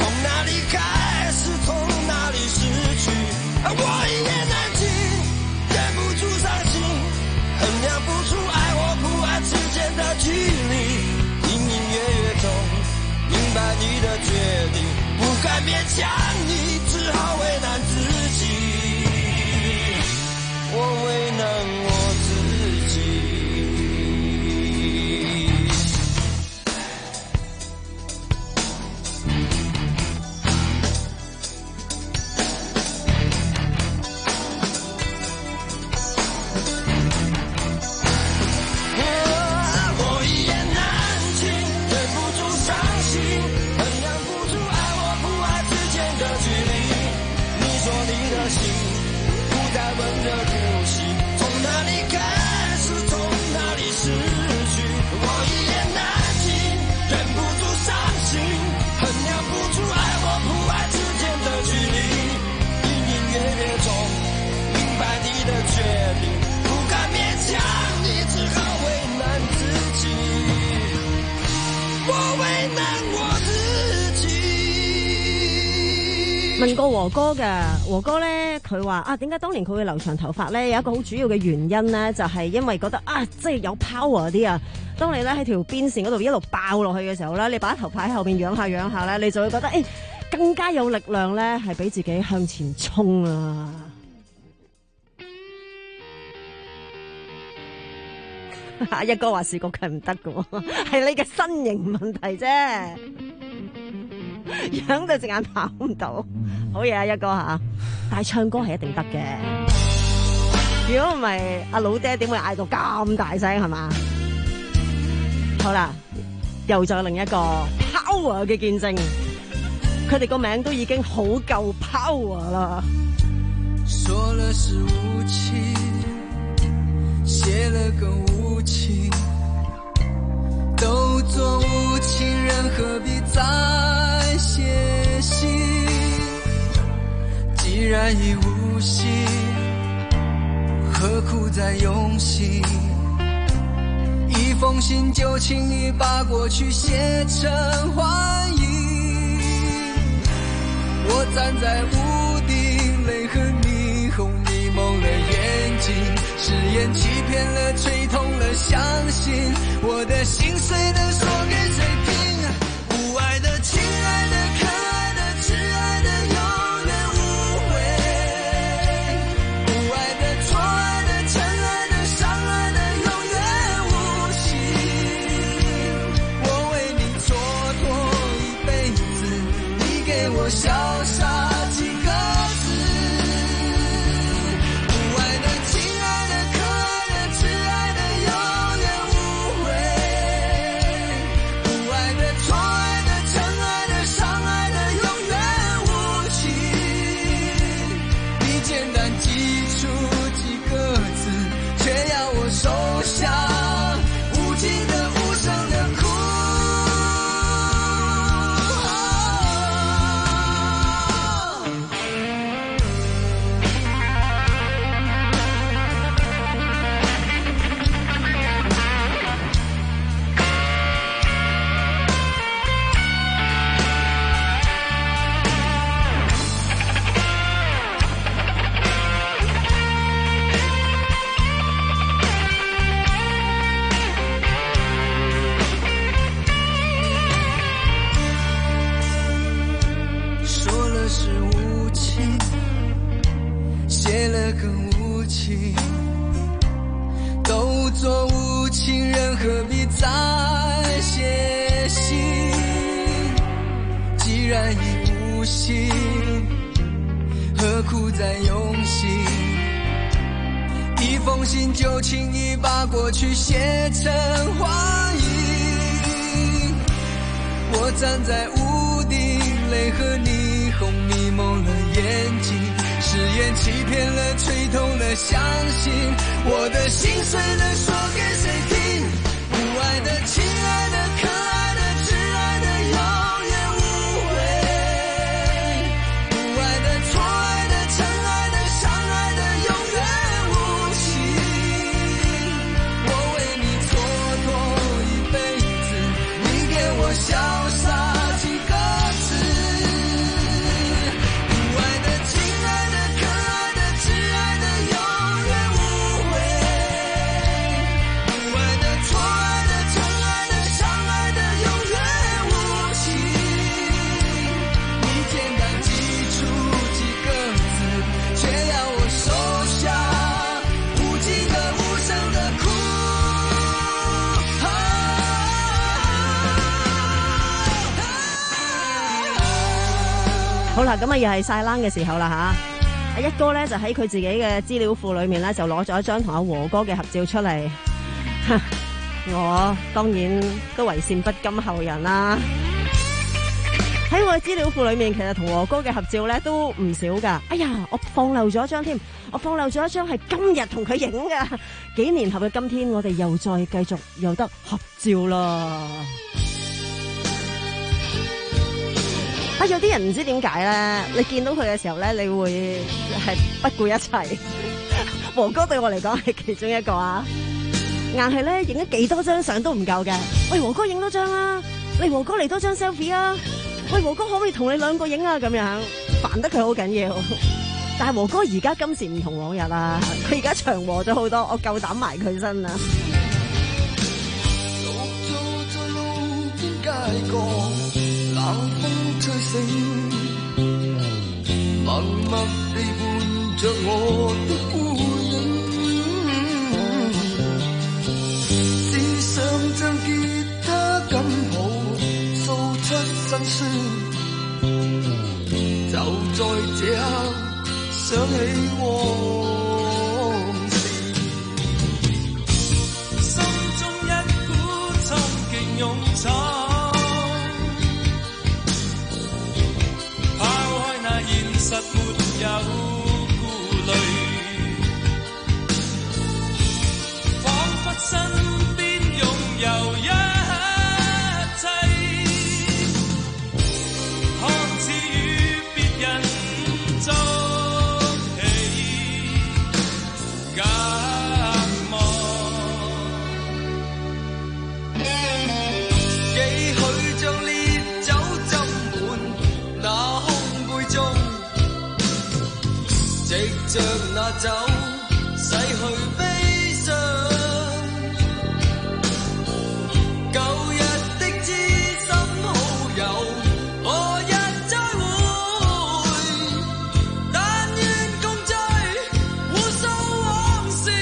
从哪里开始，从哪里失去，我一言难尽，忍不住伤心，衡量不出爱或不爱之间的距离，隐隐约约中明白你的决定，不敢勉强你，只好为难自己，我为难我自己。 問過和哥嘅，和哥咧佢話啊，點解當年佢會留長頭髮咧？有一個好主要嘅原因咧，就係因為覺得啊，即係有 power 啲啊。當你咧喺條邊線嗰度一路爆落去嘅時候咧，你把頭髮喺後邊仰下仰下咧，你就會覺得誒更加有力量咧，係俾自己向前衝啊！阿一哥話視覺係唔得嘅，係你嘅身形問題啫。樣對隻眼跑唔到，好嘢啊一哥吓，但係唱歌係一定得嘅。如果唔係，阿老爹點會嗌到咁大聲係嘛？好啦，又再另一個 power 嘅見證，佢哋個名都已經好夠 power 啦。 說了是無情，寫了更無情，都做無情人，何必再寫信？既然已無心，何苦再用心？一封信就輕易把過去寫成幻影。我站在屋頂，淚和霓虹迷蒙了眼睛，誓言欺騙了，吹痛了，相信我的心碎的說給誰聽？無愛的，親愛的，可愛的，摯愛的，永遠無悔。無愛的，錯愛的，真愛的，傷愛的，永遠無情。我為你蹉跎一輩子，你給我瀟灑幾個字。無愛的，親愛的，可愛的，摯愛的，永遠無悔。無愛的，錯愛的，真愛的，傷愛的，永遠無情。你簡單記出幾個字，卻要我收下無盡的無聲的哭。說了是無情，寫了更無情，都做無情人，何必再寫信？既然已無心，何苦再用心？一封信就輕易把過去寫成幻影。我站在屋頂，淚和霓虹迷蒙了眼睛，誓言欺騙了，吹痛了，相信我的心碎了，說給誰聽？無愛的，親愛的，可愛的，摯愛的，永遠無悔。無愛的，錯愛的，真愛的，傷愛的，永遠無情。我為你蹉跎一輩子，你給我瀟灑幾個字。 好啦，咁啊又係晒冷嘅時候啦吓，阿一哥咧就喺佢自己嘅資料庫裏面咧就攞咗一張同阿和哥嘅合照出嚟，我當然都為善不甘後人啦。喺我嘅資料庫裏面，其實同和哥嘅合照咧都唔少噶。哎呀，我放漏咗一張添，我放漏咗一張係今日同佢影噶。幾年後嘅今天，我哋又再繼續有得合照啦。啊！有啲人唔知點解咧，你見到佢嘅時候咧，你會係不顧一切。和哥對我嚟講係其中一個啊，硬係咧影咗幾多張相都唔夠嘅。喂，和哥影多張啊！你和哥嚟多張 selfie 啊！喂，和哥可唔可以同你兩個影啊？咁樣煩得佢好緊要。但係和哥而家今時唔同往日啦，佢而家祥和咗好多，我夠膽埋佢身啊！ 冷風吹醒，默默地伴着我的孤影，只想將吉他緊抱，訴出心酸。就在這刻，想起往事，心中一股衝勁勇闖。實沒有顧慮，彷彿身邊擁有一切，看似與別人作戲，隔膜。幾許將烈酒斟滿那空杯中，藉着那酒，洗去悲傷。舊日的知心好友，何日再會？但願共聚，互訴往事。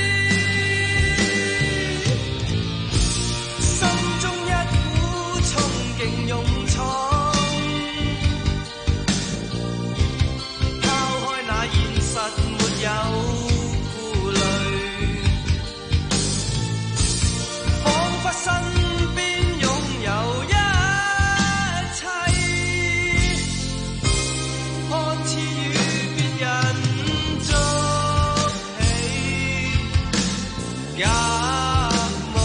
心中一股衝勁勇闖。有顧慮，彷彿身邊擁有一切，看似與別人作戲，隔膜。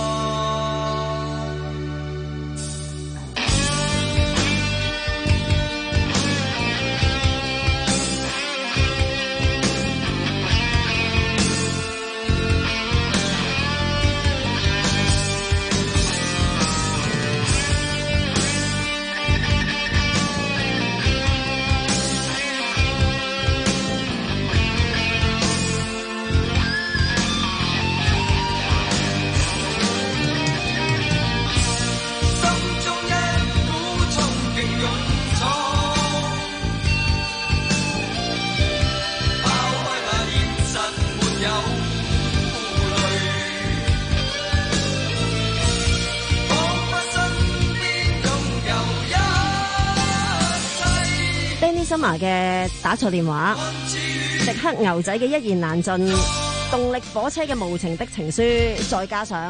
Summer 嘅打錯電話，迪克牛仔嘅一言難盡，動力火車嘅無情的情書，再加上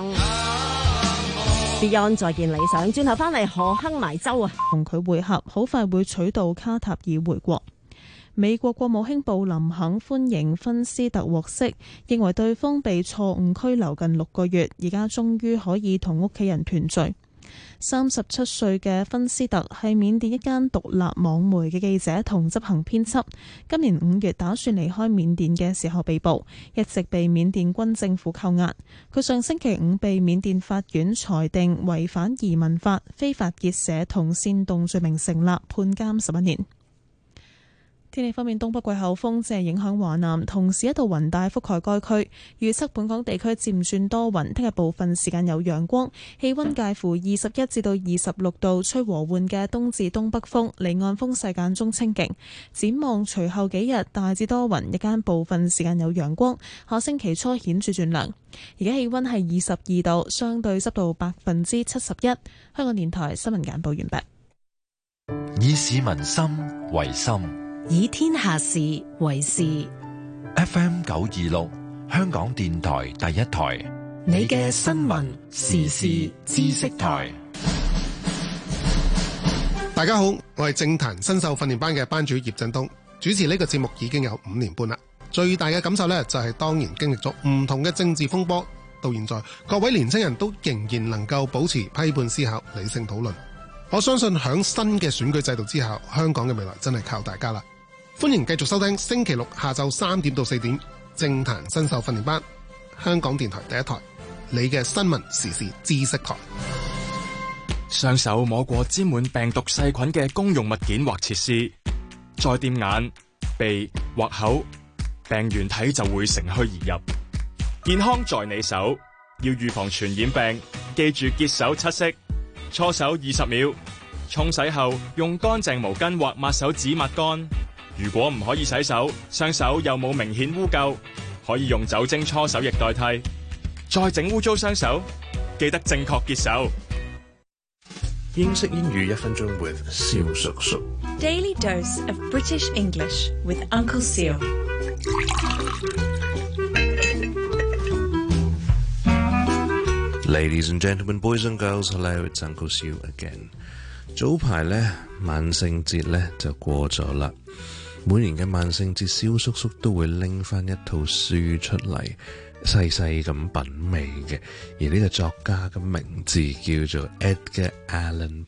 Beyond 再見理想，轉頭翻嚟何亨埋舟啊， 同佢會合，好快會取道卡塔爾回國。美國國務卿布林肯歡迎芬斯特獲釋，認為對方被錯誤拘留近六個月，而家終於可以同屋企人團聚。三十七歲嘅芬斯特係緬甸一間獨立網媒嘅記者同執行編輯，今年五月打算離開緬甸嘅時候被捕，一直被緬甸軍政府扣押。佢上星期五被緬甸法院裁定違反移民法、非法結社同煽動罪名成立，判監十一年。天氣方面，東北季候風正影響華南，同時一道雲帶覆蓋該區。預測本港地區漸轉多雲，聽日部分時間有陽光，氣溫介乎二十一至到二十六度，吹和緩嘅東至東北風，離岸風勢間中清勁。展望隨後幾日大致多雲，日間部分時間有陽光。下星期初顯著轉涼。而家氣溫係二十二度，相對濕度百分之七十一。香港電台新聞簡報完畢。 以市民心為心， 以天下事為事。 F M 九二六，香港電台第一台， 你嘅新聞時事知識台。 大家好，我係政壇新秀訓練班嘅班主葉振東，主持呢個節目已經有五年半啦。最大嘅感受呢，就係當然經歷咗唔同嘅政治風波，到現在各位年輕人都仍然能夠保持批判思考、理性討論。我相信響新嘅選舉制度之下，香港嘅未來真係靠大家啦。歡迎繼續收聽星期六下晝三點到四點政壇新秀訓練班，香港電台第一台，你嘅新聞時事知識台。 雙手摸過沾滿病毒細菌嘅公用物件或設施，再掂眼、鼻或口，病原體就會乘虛而入。健康在你手，要預防傳染病，記住潔手七式，搓手二十秒，沖洗後用乾淨毛巾或抹手紙抹乾。如果唔可以洗手，雙手又冇明顯污垢，可以用酒精搓手液代替。再整污糟雙手，記得正確潔手。 英式英語一分鐘 with 蕭叔叔。 Daily dose of British English with Uncle Seal。 Ladies and gentlemen, boys and girls, hello, it's Uncle Seal again。早排呢，萬聖節呢就過咗啦。每年嘅萬聖節，蕭叔叔都會拎翻一套書出嚟，細細咁品味嘅。而呢個作家嘅名字叫做 Edgar Allan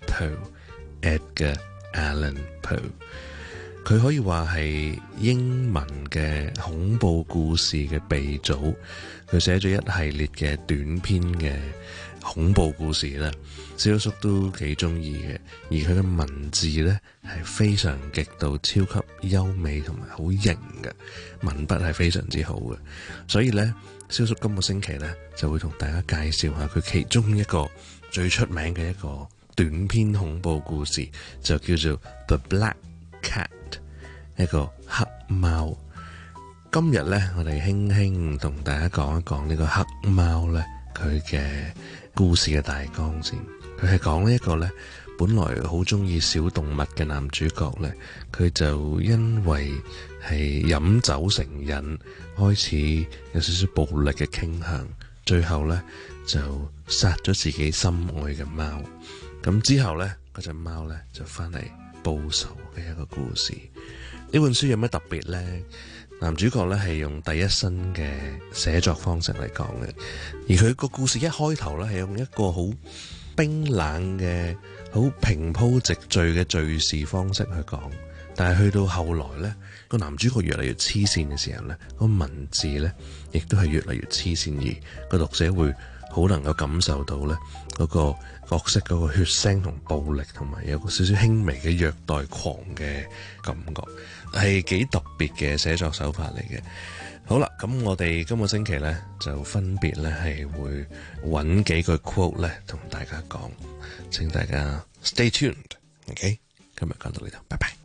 Poe。Edgar Allan Poe， 佢可以話係英文嘅恐怖故事嘅鼻祖。佢寫咗一系列嘅短篇嘅恐怖故事啦，蕭叔都幾中意嘅。而佢嘅文字呢，係非常極度超級優美同埋好型嘅，文筆係非常之好嘅。所以呢，蕭叔今個星期呢，就會同大家介紹下佢其中一個最出名嘅一個短篇恐怖故事，就叫做 The Black Cat， 一個黑貓。今日呢，我哋輕輕同大家講一講呢個黑貓呢，佢嘅故事嘅大綱先。佢係講呢一個呢，本來好中意小動物嘅男主角呢，佢就因為係飲酒成癮，開始有少少暴力嘅傾向，最後呢，就殺咗自己心愛嘅貓。咁之後呢，嗰隻貓呢，就翻嚟報仇嘅一個故事。呢本書有咩特別呢？男主角咧係用第一身嘅寫作方式嚟講嘅，而佢個故事一開頭咧係用一個好冰冷嘅、好平鋪直敘嘅敘事方式去講，但係去到後來咧，個男主角越嚟越黐線嘅時候咧，個文字咧亦都係越嚟越黐線，而個讀者會好能夠感受到咧嗰個角色嗰個血腥同暴力，同埋有個少少輕微嘅虐待狂嘅感覺。係幾特別嘅寫作手法嚟嘅。好啦，咁我哋今個星期呢，就分別呢係會揾幾句 quote 呢同大家講，請大家 stay tuned。OK， 今日講到呢度，拜拜。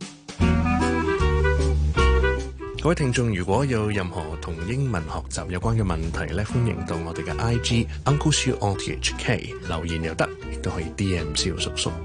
各位聽眾，如果有任何同英文學習有關嘅問題呢，歡迎到我哋嘅 I G Uncle Siu O T H K 留言又得，亦都可以 D M 蕭叔叔。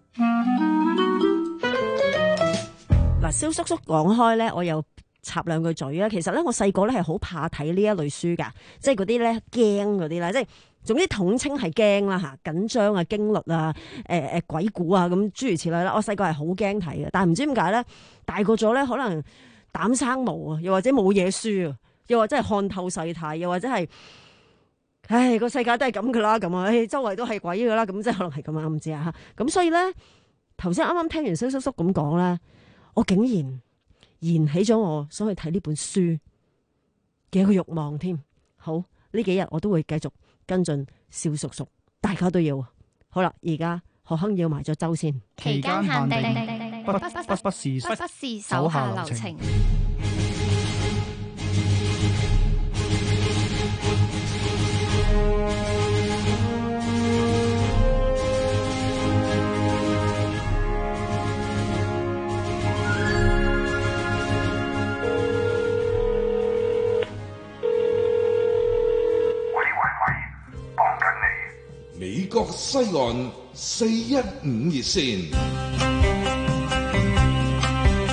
嗱，蕭叔叔講開咧，我又插兩句嘴啊。其實咧，我細個咧係好怕睇呢一類書噶，即係嗰啲咧驚嗰啲啦，即係總之統稱係驚啦嚇，緊張啊、驚慄啊、誒誒鬼故啊咁諸如此類啦。我細個係好驚睇嘅，但係唔知點解咧，大個咗咧可能膽生毛啊，又或者冇嘢書啊，又或者係看透世態，又或者係唉個世界都係咁噶啦咁啊，唉周圍都係鬼噶啦，咁即係可能係咁啊，唔知啊嚇。咁所以咧，頭先啱啱聽完蕭叔叔咁講咧，我竟然燃起咗我想去睇呢本書嘅一個慾望添。好，呢幾日我都會繼續跟進蕭叔叔，大家都要。好啦，而家何亨要埋咗周先。 期間限定，不不不不是不是手下留情。 美國西岸四一五熱線，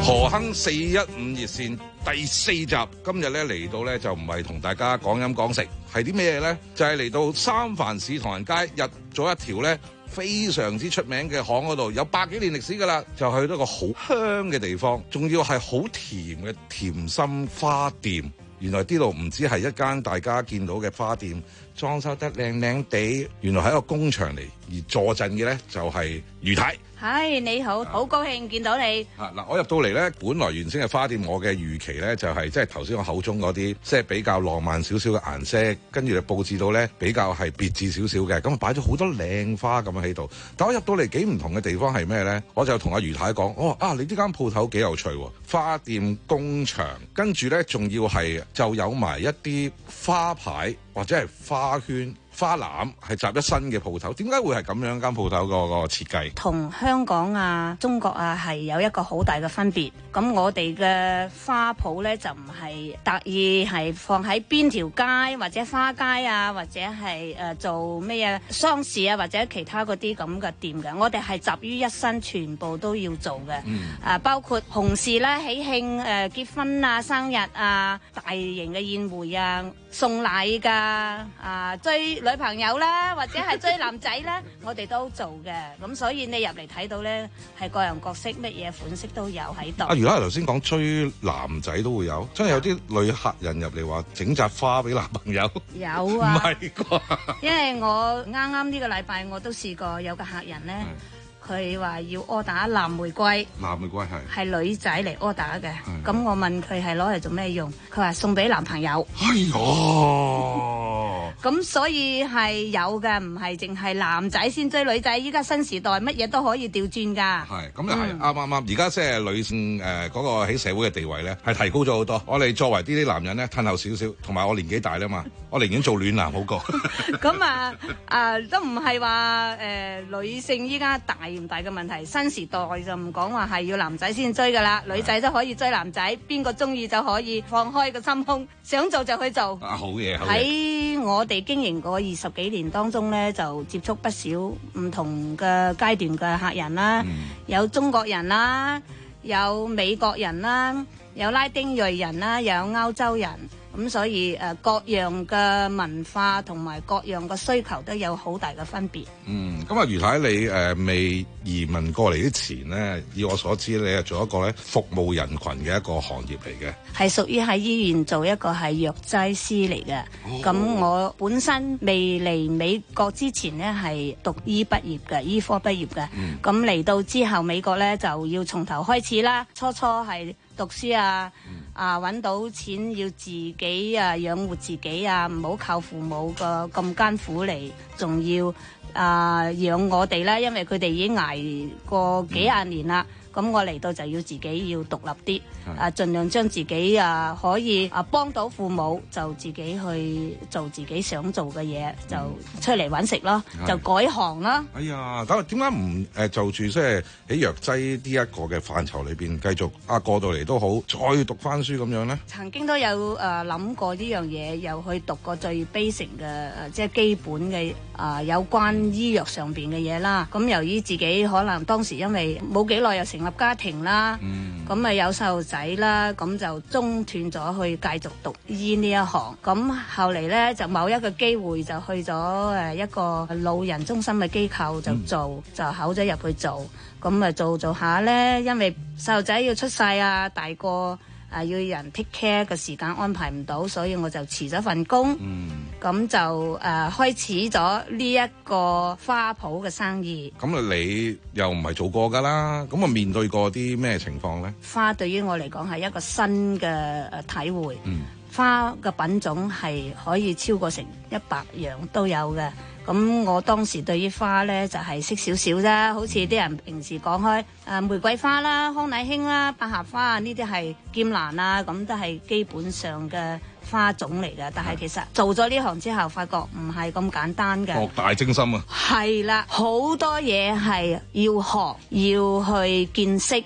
何亨四一五熱線第四集，今日咧嚟到咧就唔係同大家講飲講食，係啲咩咧？就係、是、嚟到三藩市唐人街入咗一條咧非常之出名嘅巷嗰度，有百幾年歷史噶啦，就去到一個好香嘅地方，仲要係好甜嘅甜心花店。原來呢度唔止係一間大家見到嘅花店，裝修得靚靚地，原來係一個工場嚟，而坐鎮嘅咧就係余太。 係你好，好高興見到你。 啊嗱，我入到嚟咧，本來原先嘅花店，我嘅預期咧就係即係頭先我口中嗰啲，即係比較浪漫少少嘅顏色，跟住就佈置到咧比較係別緻少少嘅，咁啊擺咗好多靚花咁樣喺度。但我入到嚟幾唔同嘅地方係咩咧？我就同阿余太講，哦啊，你呢間鋪頭幾有趣喎，花店工場，跟住咧仲要係就有埋一啲花牌或者係花圈。花籃係集一身嘅鋪頭，點解會係咁樣間鋪頭個個設計？ 同香港啊、中國啊係有一個好大嘅分別。咁我哋嘅花鋪呢，就唔係特意係放喺邊條街或者花街啊，或者係誒、呃、做咩嘢喪事啊，或者其他嗰啲咁嘅店嘅。我哋係集於一身，全部都要做嘅。嗯。啊，包括紅事啦、喜慶誒、呃、結婚啊、生日啊、大型嘅宴會啊、送禮㗎啊、追女朋友啦，或者係追男仔啦，我哋都做嘅。咁所以你入嚟睇到咧，係各樣各色，乜嘢款式都有喺度。 啊，如果係頭先講追男仔都會有，真係有啲女客人入嚟話整紮花俾男朋友。有啊，唔係啩？ 因為我啱啱呢個禮拜我都試過有個客人咧。佢話要 order 藍玫瑰， 藍玫瑰係係女仔嚟 order 嘅。咁我問佢係攞嚟做咩用？佢話送俾男朋友。 哎呀！ 咁所以係有嘅，唔係淨係男仔先追女仔。依家新時代乜嘢都可以調轉㗎。係咁又係啱啱啱。而家即係女性誒嗰、呃嗰個喺社會嘅地位咧，係提高咗好多。我哋作為呢啲男人咧，褪後少少，同埋我年紀大啦嘛，我寧願做暖男好過。 咁啊啊都唔係話誒女性依家大唔大嘅問題，新時代就唔講話係要男仔先追㗎啦，女仔都可以追男仔，邊個中意就可以放開個心胸，想做就去做。啊，好嘢！喺我哋經營過二十幾年當中咧，就接觸不少唔同嘅階段嘅客人啦，嗯、有中國人啦，有美國人啦，有拉丁裔人啦，有歐洲人。咁所以誒各樣嘅文化同埋各樣嘅需求都有好大嘅分別。嗯， 咁啊，余太你誒未移民過嚟之前咧，以我所知你係做一個咧服務人群嘅一個行業嚟嘅， 係屬於喺醫院做一個係藥劑師嚟嘅。咁、哦、我本身未嚟美國之前咧係讀醫畢業嘅，醫科畢業嘅。咁嚟、嗯、到之後美國咧就要從頭開始啦，初初係讀書啊。嗯啊！揾到錢要自己啊養活自己啊，唔好靠父母個咁艱苦嚟，仲要啊養我哋啦，因為佢哋已經捱過幾廿年啦。咁、嗯、我嚟到就要自己要獨立啲，嗯、啊，盡量將自己啊可以啊幫到父母，就自己去做自己想做嘅嘢，就出嚟揾食咯，嗯、就改行啦。 哎呀，但係點解唔誒就住即係喺藥劑呢一個嘅範疇裏邊繼續啊過到嚟都好，再讀翻書咁樣咧？ 曾經都有誒諗、呃、過呢樣嘢，又去讀過最 basic 嘅誒，即係基本嘅啊、呃、有關醫藥上邊嘅嘢啦。咁由於自己可能當時因為冇幾耐又成立家庭啦，咁咪、嗯、有細路仔啦，咁就中斷咗去繼續讀醫呢一行。咁後嚟咧就某一個機會就去咗誒一個老人中心嘅機構就做，嗯、就考咗入去做。咁啊做做下咧，因為細路仔要出世啊，大個。啊！要人 take care 嘅時間安排唔到，所以我就辭咗份工。嗯，咁就誒、呃、開始咗呢一個花圃嘅生意。 咁啊，你又唔係做過㗎啦？咁啊，面對過啲咩情況咧？ 花對於我嚟講係一個新嘅誒體會。嗯，花嘅品種係可以超過成一百樣都有嘅。咁我當時對於花咧就係識少少啫，好似啲人平時講開誒玫瑰花啦、康乃馨啦、百合花啊，呢啲係劍蘭啊，咁都係基本上嘅花種嚟嘅。但係其實做咗呢行之後，發覺唔係咁簡單嘅，博大精深啊！係啦，好多嘢係要學，要去見識。嗯，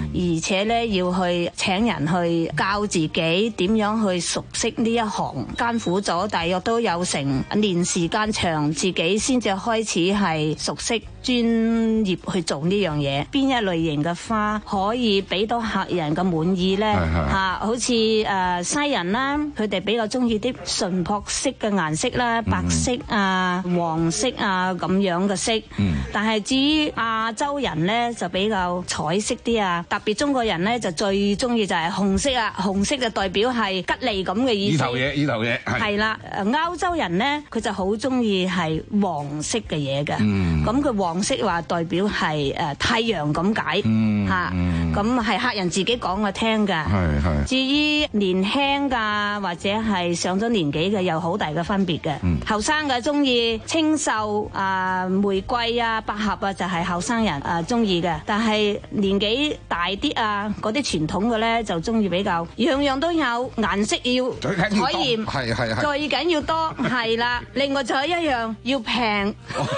而且咧要去請人去教自己點樣去熟悉呢一行，艱苦咗大約都有成年時間長，自己先至開始係熟悉專業去做呢樣嘢。邊一類型嘅花可以俾到客人嘅滿意呢？嚇、啊，好似誒、呃、西人啦，佢哋比較中意啲純樸色嘅顏色啦，白色啊、黃色啊咁樣嘅色。嗯、但係至於亞洲人呢，就比較彩色啲啊，特別中國人呢，就最中意就係紅色啊，紅色就代表係吉利咁嘅意思。 意頭嘢，意頭嘢係啦。誒歐洲人呢，佢就好中意係黃色嘅嘢嘅。咁佢、嗯、黃色話代表係誒太陽咁解嚇。咁係客人自己講我聽㗎。係係。至於年輕㗎或者係上咗年紀嘅，有好大嘅分別嘅。後生嘅中意青秀啊、玫瑰啊、百合啊，就係後生人啊中意嘅。但係年紀大啲啊，嗰啲傳統嘅咧就中意比較樣樣都有，顏色要可以係係係最緊要多係啦。另外仲有一樣要平。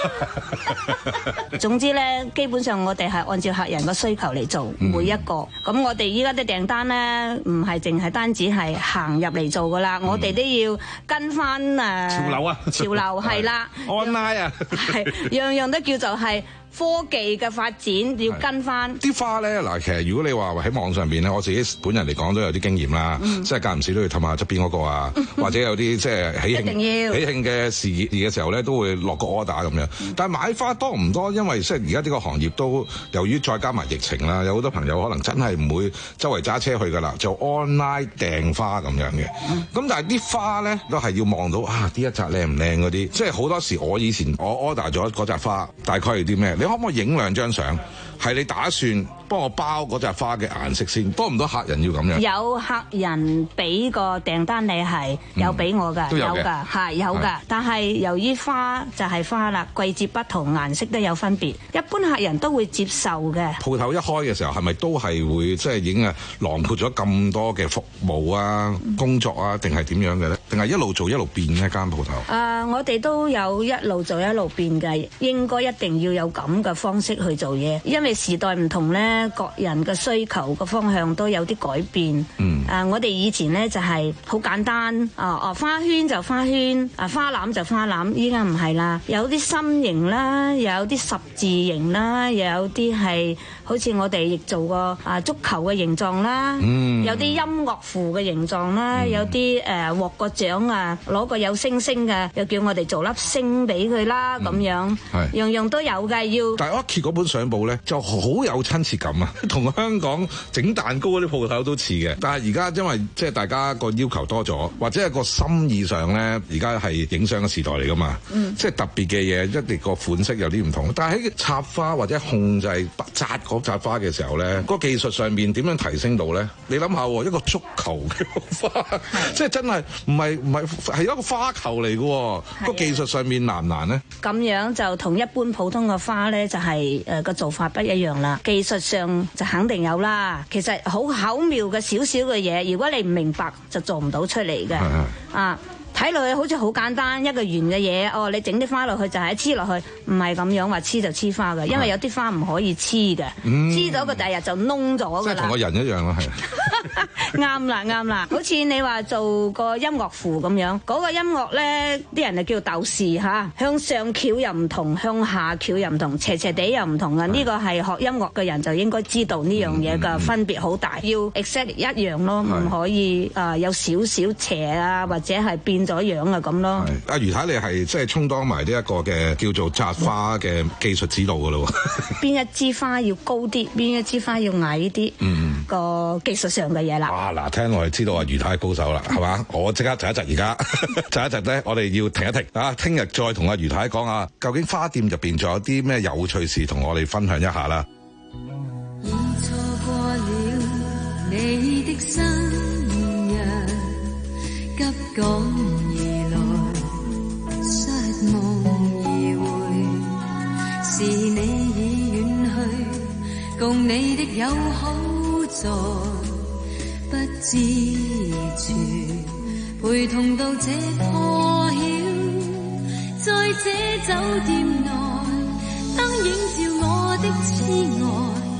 總之咧，基本上我哋係按照客人嘅需求嚟做每一個。咁我哋依家啲訂單咧，唔係淨係單止係行入嚟做噶啦，我哋都要跟翻誒潮流啊，潮流係啦，online啊，係樣樣都叫做係科技嘅發展，要跟翻啲花咧。嗱，其實如果你話喺網上邊咧，我自己本人嚟講都有啲經驗啦，嗯、即係間唔時都要氹下側邊嗰個啊，或者有啲即係喜慶喜慶嘅事業嘅時候咧，都會落個 order 咁樣。嗯、但係買花多唔多？因為即係而家呢個行業都由於再加埋疫情啦，有好多朋友可能真係唔會周圍揸車去㗎啦，就 online 訂花咁樣嘅。咁、嗯、但係啲花咧都係要望到啊，呢一紮靚唔靚嗰啲。即係好多時我以前我 order 咗嗰紮花，大概係啲咩？你可唔可以影兩張相？係你打算幫我包嗰紮花嘅顏色先？多唔多客人要咁樣？ 有客人俾個訂單你係有俾我㗎，嗯、有㗎，係有㗎。但係由於花就係花啦，季節不同，顏色都有分別。一般客人都會接受嘅。鋪頭一開嘅時候，係咪都係會即係已經係囊括咗咁多嘅服務啊、工作啊，定係點樣嘅咧？定係一路做一路變呢間鋪頭？誒、呃，我哋都有一路做一路變嘅，應該一定要有咁嘅方式去做嘢，因為時代唔同咧，各人嘅需求個方向都有啲改變。嗯。啊，我哋以前咧就係好簡單，啊哦花圈就花圈，啊花籃就花籃，依家唔係啦，有啲心形啦，有啲十字形啦，又有啲係好似我哋亦做過啊足球嘅形狀啦，嗯、有啲音樂符嘅形狀啦，嗯、有啲誒獲個獎啊，攞個有星星嘅，又叫我哋做粒星俾佢啦，咁、嗯、樣，係樣樣都有嘅要。 但係我一揭嗰本相簿咧，就好有親切感啊，同香港整蛋糕嗰啲鋪頭都似嘅。但係而家因為即係大家個要求多咗，或者係個心意上咧，而家係影相嘅時代嚟噶嘛，嗯、即係特別嘅嘢，一定個款式有啲唔同。但係喺插花或者控制紮嗰紮花嘅時候咧，個技術上面點樣提升到咧？你諗下，一個足球嘅花，即係真係唔係唔係係一個花球嚟嘅，個技術上面難唔難咧？ 咁樣就同一般普通嘅花咧，就係誒個做法不一樣啦。技術上就肯定有啦。其實好巧妙嘅少少嘅嘢，如果你唔明白，就做唔到出嚟嘅。啊！睇落去好似好簡單，一個圓嘅嘢，哦，你整啲花落去就係黐落去，唔係咁樣話黐就黐花嘅，因為有啲花唔可以黐嘅，黐咗個第日就燶咗㗎啦。即係同個人一樣咯，係。啱啦，啱啦，好似你話做個音樂符咁樣，嗰、嗰個音樂咧，啲人就叫鬥士嚇，向上翹又唔同，向下翹又唔同，斜斜地又唔同嘅。呢的個係學音樂嘅人就應該知道呢樣嘢嘅分別好大，嗯嗯、要 exactly 一樣咯，唔的可以啊、呃、有少少斜啊，或者係變咗樣啊咁咯。阿余太，你係即係充當埋呢一個嘅叫做紮花嘅技術指導噶咯喎。邊一支花要高啲，邊一支花要矮啲，嗯，個技術上嘅嘢啦。 啊嗱，聽落去知道阿余太高手啦，係嘛？我即刻窒一窒，而家窒一窒咧，我哋要停一停啊！聽日再同阿余太講下，究竟花店入邊仲有啲咩有趣事同我哋分享一下啦。 已錯過了你的新約，急趕而來，失夢而回，是你已遠去，共你的友好在不知處，陪同到這破曉，在這酒店內，燈映照我的痴愛。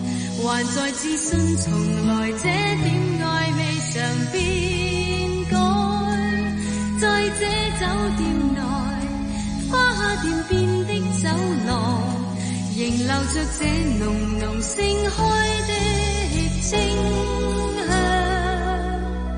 還在自信從來這點愛未嘗變改，在這酒店內花店邊的走廊，仍留着這濃濃盛開的清香。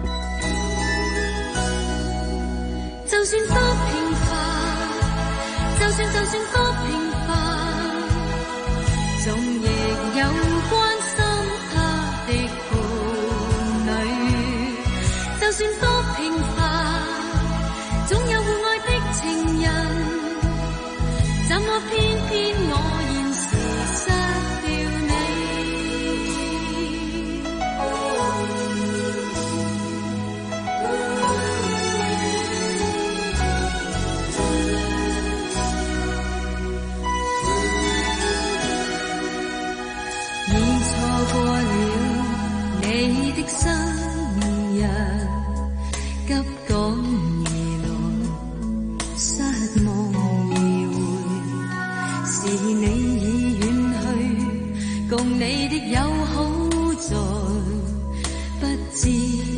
就算不平凡，就算就算不平凡，總亦有關心他的伴侶。就算不平凡，總有互愛的情人，怎麼偏偏我現時失掉你？已錯過了你的生日，急趕而來，失望而回，是你已遠去，共你的友好在不知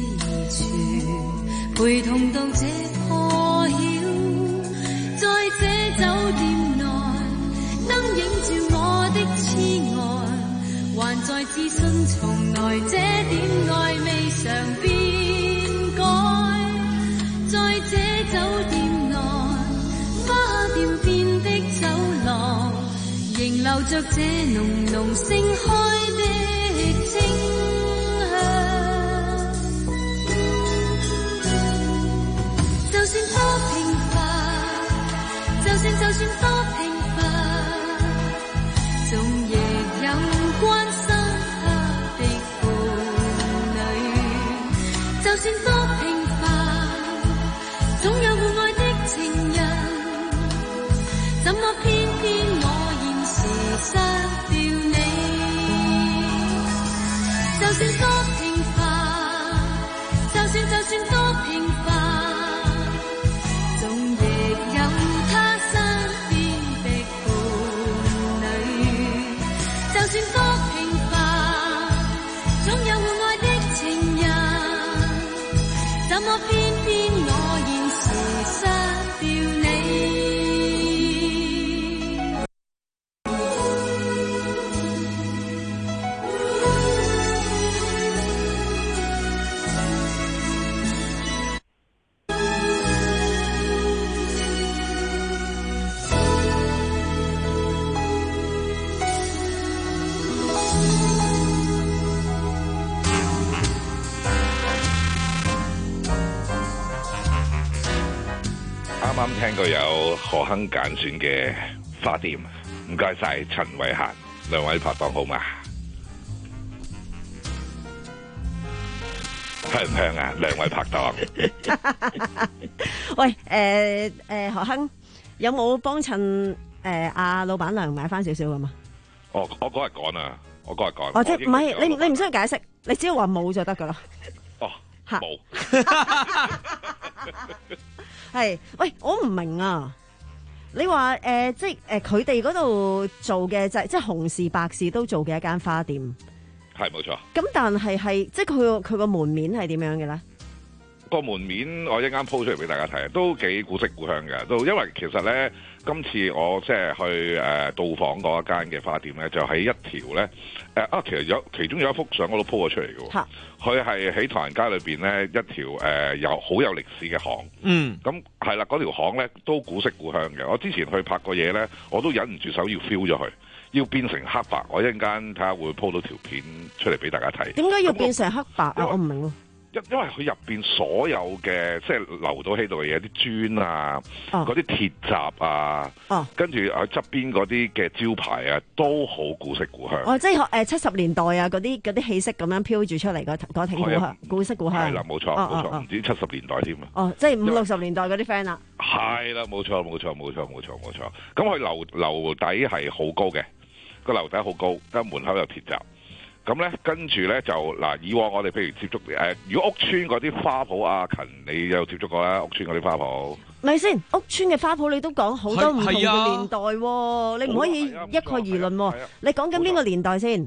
處，陪同到這破曉，在這酒店內，燈映照我的痴愛，還在自信從來這點愛未嘗變改，在這酒店內花店邊的走廊，仍留着這濃濃盛開的清香。就算多平凡，就算就算多平凡，總亦有關心他的伴侶。就算多平凡，總有互愛的情人，怎麼偏偏我現時失掉你？就算多平凡，就算就算多平凡，總亦有他身邊的伴侶。就算多平凡，總有互愛的情人，怎麼偏偏我現時失掉你？ 啱啱聽過有何鏗揀選嘅花店，唔該晒陳慧嫻，兩位拍檔好嘛？香唔香啊？兩位拍檔。 喂，誒、呃、誒、呃，何鏗有冇幫襯誒阿老闆娘買翻少少咁啊？ 我我嗰日趕啊，我嗰日趕。 哦，即係唔係你你唔需要解釋，你只要話冇就得噶啦。 哦，冇。 係，喂，我唔明啊！你話誒、呃，即係誒，佢哋嗰度做嘅就係即係紅事白事都做嘅一間花店， 係冇錯。 咁但係係即係佢個佢個門面係點樣嘅咧？ 個門面我一陣間 po 出嚟俾大家睇，都幾古色古香嘅。都因為其實咧，今次我即係去誒、呃、到訪嗰一間嘅花店咧，就喺一條咧誒啊，其實有其中有一幅相我都 po 咗出嚟嘅喎。佢係喺唐人街裏邊咧一條誒、呃、有好有歷史嘅巷。嗯，咁係啦，嗰條巷咧都古色古香嘅。我之前去拍過嘢咧，我都忍唔住手要 feel 咗佢，要變成黑白。我一陣間睇下會 po 到條片出嚟俾大家睇。點解要變成黑白啊？我唔明喎。因因為佢入邊所有嘅即係留到喺度嘅嘢，啲磚啊，嗰啲鐵閘啊，哦、跟住喺側邊嗰啲嘅招牌啊，都好古色古香。哦，即係誒七十年代啊，嗰啲嗰啲氣息咁樣飄住出嚟，嗰嗰挺古香，古色古香。係啦，冇錯冇錯，唔止七十年代添啊。哦，即係五六十年代嗰啲 friend 啦。係啦，冇錯冇錯冇錯冇錯冇錯。咁佢樓樓底係好高嘅，個樓底好高，跟門口有鐵閘。咁咧，跟住咧就嗱，以往我哋譬如接觸誒、呃，如果屋村嗰啲花圃，阿勤你有接觸過啦，屋村嗰啲花圃。咪先，屋村嘅花圃你都講好多唔同嘅年代喎，你唔可以一概而論喎。你講緊邊個年代先？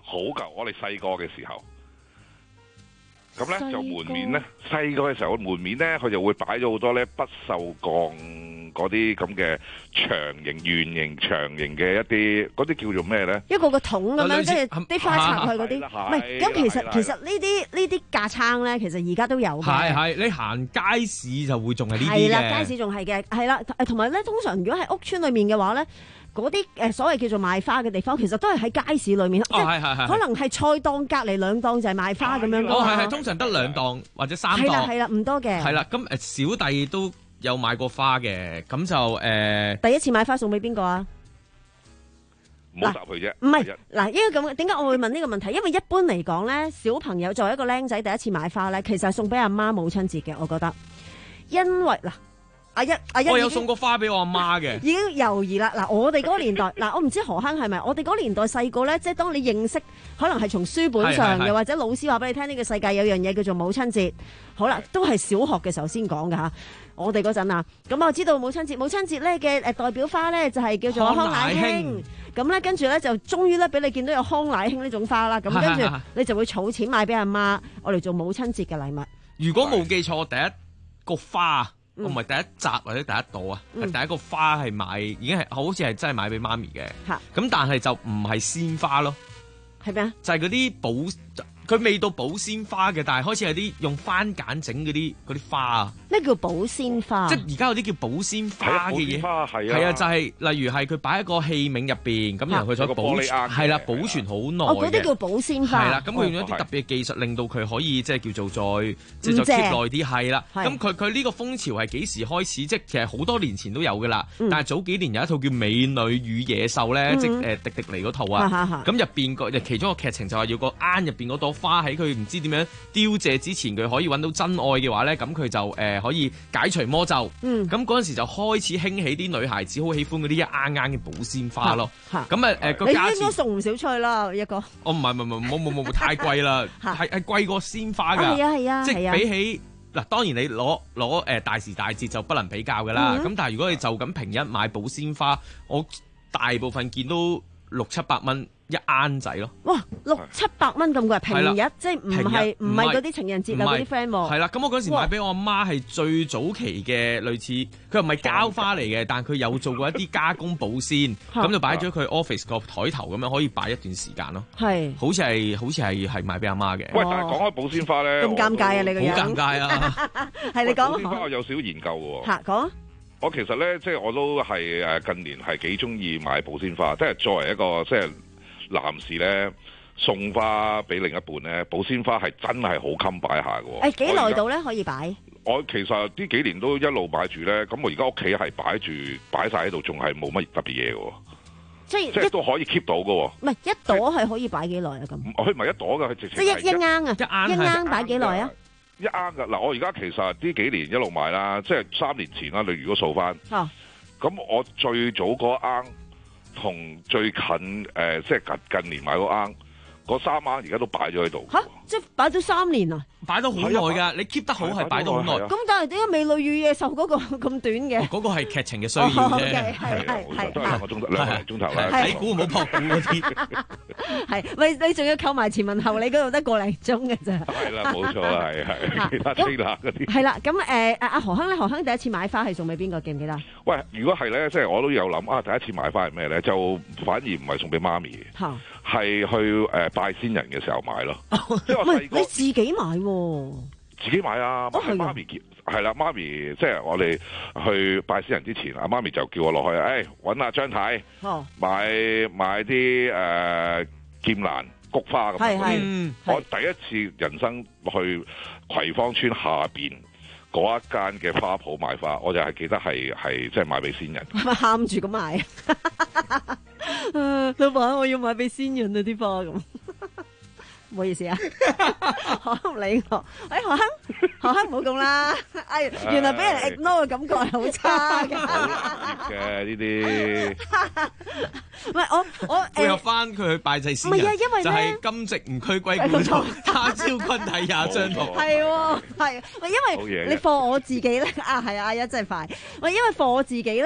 好舊，我哋細個嘅時候。咁咧就門面咧，細個嘅時候門面咧，佢就會擺咗好多咧不鏽鋼嗰啲咁嘅長形、圓形、長形嘅一啲嗰啲叫做咩咧？ 一個個桶咁樣，即係啲花插去嗰啲。唔係，咁其實其實呢啲呢啲架撐咧，其實而家都有嘅。 係係，你行街市就會仲係呢啲嘅。 係啦，街市仲係嘅，係啦，誒同埋咧，通常如果喺屋村裏面嘅話咧。嗰啲誒所謂叫做賣花嘅地方，其實都係喺街市裏面， 哦、係係係可能係菜檔隔離兩檔就係賣花咁樣。 哦，係係，通常得兩檔或者三檔。 係啦係啦，唔多嘅。 係啦，咁誒小弟都有買過花嘅，咁就誒。呃、 第一次買花送俾邊個啊？ 唔好答佢啫。 唔係嗱，因為咁點解我會問呢個問題？因為一般嚟講咧，小朋友作為一個僆仔第一次買花咧，其實係送俾阿媽母親節嘅，我覺得，因為嗱。阿一阿一， 我有送過花俾我阿媽嘅， 已經猶豫啦。嗱，我哋嗰個年代，嗱，我唔知何坑係咪？我哋嗰個年代細個咧，即係當你認識，可能係從書本上，又或者老師話俾你聽，呢、呢個世界有樣嘢叫做母親節。好啦，都係小學嘅時候先講㗎吓。我哋嗰陣啊，咁我知道母親節，母親節咧嘅誒代表花咧就係叫做康乃馨。咁咧跟住咧就終於咧俾你見到有康乃馨呢種花啦。咁跟住你就會儲錢買俾阿媽，我哋做母親節嘅禮物。 如果冇記錯，第一個花。我唔係第一集或者第一朵啊，係、嗯、第一個花係買，已經係好似係真係買俾媽咪嘅。咁但係就唔係鮮花咯， 係咩啊？ 就係嗰啲保，佢未到保鮮花嘅，但係開始係啲用番梘整嗰啲嗰啲花啊。 咩叫保鮮花？ 即係而家有啲叫保鮮花嘅嘢，係啊，啊，就係、是、例如係佢擺喺個器皿入邊，咁然後佢再保係啦，保存好耐嘅。 哦，嗰啲叫保鮮花。 係啦，咁佢用咗啲特別嘅技術，令到佢可以即係叫做再即係再 keep 耐啲。係啦，咁佢佢呢個風潮係幾時開始？即係其實好多年前都有噶啦、嗯，但係早幾年有一套叫《美女與野獸》咧、嗯，即係誒迪迪尼嗰套啊。咁入邊個其中一個劇情就係要個罌入邊嗰朵花喺佢唔知點樣凋謝之前，佢可以揾到真愛嘅話咧，咁佢就誒。呃可以解除魔咒，咁嗰陣時就開始興起啲女孩子好喜歡嗰啲一啱啱嘅保鮮花咯。咁啊誒個價錢， 你應該送唔少出去啦一個。 哦唔係唔係唔係冇冇冇太貴啦，係係貴過鮮花㗎。 係啊係啊， 即係比起嗱，當然你攞攞誒大時大節就不能比較㗎啦。咁、嗯、但係如果你就咁平日買保鮮花，我大部分見到六七百蚊。一罌仔咯，哇，六七百蚊咁貴，平日即係唔係唔係嗰啲情人節啊嗰啲 friend 喎。係啦，咁我嗰時買俾我阿媽係最早期嘅類似，佢又唔係膠花嚟嘅，但係佢有做過一啲加工保鮮，咁就擺咗佢 office 個台頭咁樣可以擺一段時間咯。係，好似係好似係係買俾阿媽嘅。喂，但係講開保鮮花咧，咁尷尬啊你個樣，好尷尬啊！係你講保鮮花我有少少研究嘅喎。嚇，講。我其實咧，即係我都係誒近年係幾中意買保鮮花，即係作為一個即係。男士咧送花俾另一半咧，保鮮花係真係好襟擺下嘅。誒幾耐到咧可以擺？我其實呢幾年都一路擺住咧，咁我而家屋企係擺住擺晒喺度，仲係冇乜特別嘢嘅。即係即係都可以 keep 到嘅。唔係一朵係可以擺幾耐啊？咁佢唔係一朵嘅，佢直情即係一一罌啊！一罌擺幾耐啊？一罌㗎嗱，我而家其實呢幾年一路買啦，即係三年前啦。你如果數翻，咁、哦、我最早嗰罌。同最近誒、呃，即係近近年買嗰罌，嗰三罌而家都擺咗喺度。嚇！即係擺咗三年啊！擺咗好耐㗎，你 keep 得好係擺咗好耐。咁但係點解美女與野獸嗰個咁短嘅？嗰個係劇情嘅需要啫。係係係，都係兩個鐘頭，兩個鐘頭啦。睇估唔好破估嗰啲。係，喂，你仲要扣埋前文後理嗰度得個零鐘嘅咋？係啦，冇錯啦，係係。其他飛啦嗰啲。係啦，咁誒阿何亨咧，何亨第一次買花係送俾邊個？記唔記得？喂，如果係咧，即係我都有諗啊，第一次買花係咩咧？就反而唔係送俾媽咪嘅，係去誒拜先人嘅時候買咯。因為我細個。自己買喎、啊，自己買啊！係、哦、媽咪叫，係啦，媽咪即係我哋去拜先人之前，阿媽咪就叫我落去，誒揾阿張太，哦、買買啲誒、呃、劍蘭菊花咁樣、嗯。我第一次人生去葵芳村下邊嗰一間嘅花鋪買花，我就係記得係係即係買俾先人。係咪喊住咁買啊？老闆，我要買俾先人啊啲花咁。唔好意思啊，何亨唔理我。哎，何亨，何亨唔好咁啦。哎，原來俾人 ignore 嘅感覺係好差嘅。嘅呢啲，唔係我我配合翻佢去拜祭先人。唔係啊，因為就係、是、今夕唔驅歸故土，他朝君體也相同。係喎，係。喂，因為你貨我自己咧啊，係啊，阿一真係快。喂，因為貨我自己咧。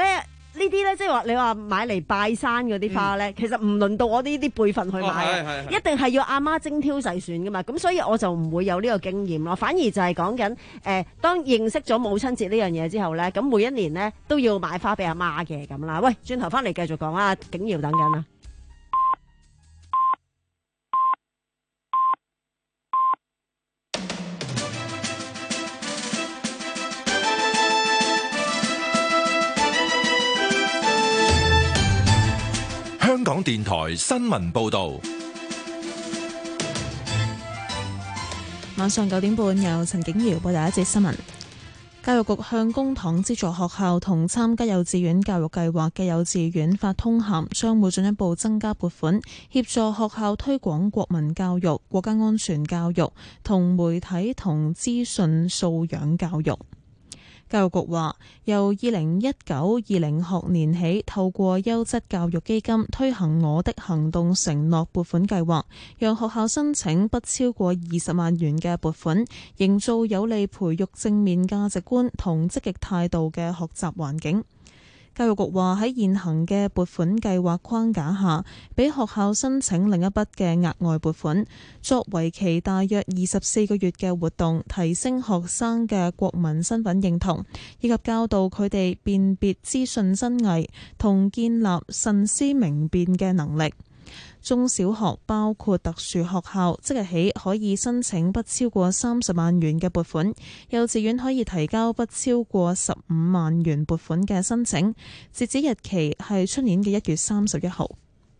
呢啲咧，即係話你話買嚟拜山嗰啲花咧，嗯、其實唔輪到我呢啲輩份去買嘅，哦、一定係要阿媽精挑細選噶嘛。咁所以我就唔會有呢個經驗咯。反而就係講緊誒，當認識咗母親節呢樣嘢之後咧，咁每一年咧都要買花俾阿媽嘅咁啦。喂，轉頭翻嚟繼續講啊，景瑤等緊啊。 香港電台新聞報道， 晚上九點半由陳景瑤報第一節新聞。教育局向公帑資助學校同參加幼稚園教育計劃嘅幼稚園發通函，將會進一步增加撥款，協助學校推廣國民教育、國家安全教育同媒體同資訊素養教育。教育局話，由二零一九二零學年起，透過優質教育基金推行我的行動承諾撥款計劃，讓學校申請不超過二十萬元嘅撥款，營造有利培育正面價值觀同積極態度嘅學習環境。教育局話，喺現行嘅撥款計劃框架下，俾學校申請另一筆嘅額外撥款，作為期大約二十四個月嘅活動，提升學生嘅國民身份認同，以及教導佢哋辨別資訊真偽同建立慎思明辨嘅能力。中小學包括特殊學校，即日起可以申請不超過三十萬元嘅撥款；幼稚園可以提交不超過十五萬元撥款嘅申請，截止日期係出年嘅一月三十一號。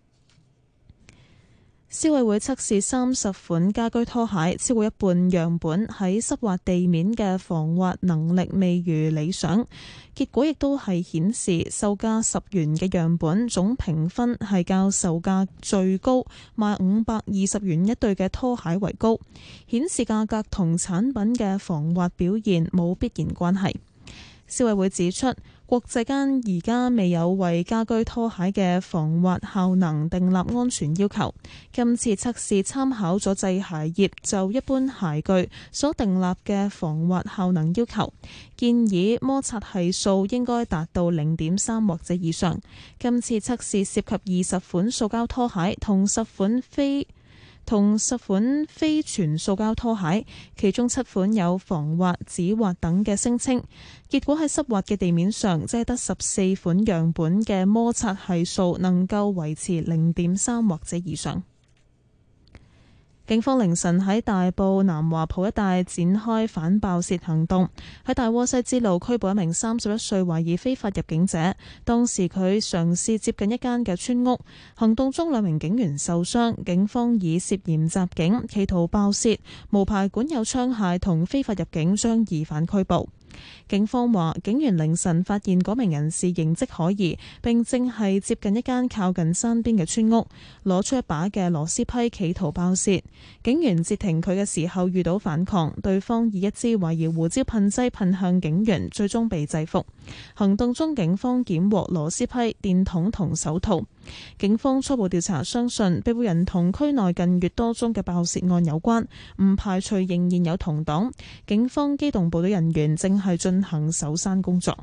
消委會測試三十款家居拖鞋，超過一半樣本喺濕滑地面嘅防滑能力未如理想，結果亦都係顯示售價十元嘅樣本總評分係較售價最高賣五百二十元一對嘅拖鞋為高，顯示價格同產品嘅防滑表現冇必然關係。消委會指出，國際間而家未有為家居拖鞋嘅防滑效能訂立安全要求。今次測試參考咗製鞋業就一般鞋具所訂立嘅防滑效能要求，建議摩擦係數應該達到零點三或者以上。今次測試涉及二十款塑膠拖鞋同十款非同十款非全塑膠拖鞋，其中七款有防滑、止滑等嘅聲稱。結果喺濕滑嘅地面上，只係得十四款樣本嘅摩擦係數能夠維持零點三或者以上。警方凌晨喺大埔南華埔一帶展開反爆竊行動，喺大窩西支路拘捕一名三十一歲懷疑非法入境者。當時佢嘗試接近一間嘅村屋，行動中兩名警員受傷。警方以涉嫌襲警、企圖爆竊、無牌管有槍械同非法入境將疑犯拘捕。警方話，警員凌晨發現嗰名人士形跡可疑，並正係接近一間靠近山邊嘅村屋，攞出一把嘅螺絲批企圖爆竊。警員截停佢嘅時候遇到反抗，對方以一支懷疑胡椒噴劑噴向警員，最終被制服。行動中，警方檢獲螺絲批、電筒同手套。警方初步調查相信，被捕人同區內近月多宗嘅爆竊案有關，唔排除仍然有同黨。警方機動部隊人員正係進行搜山工作。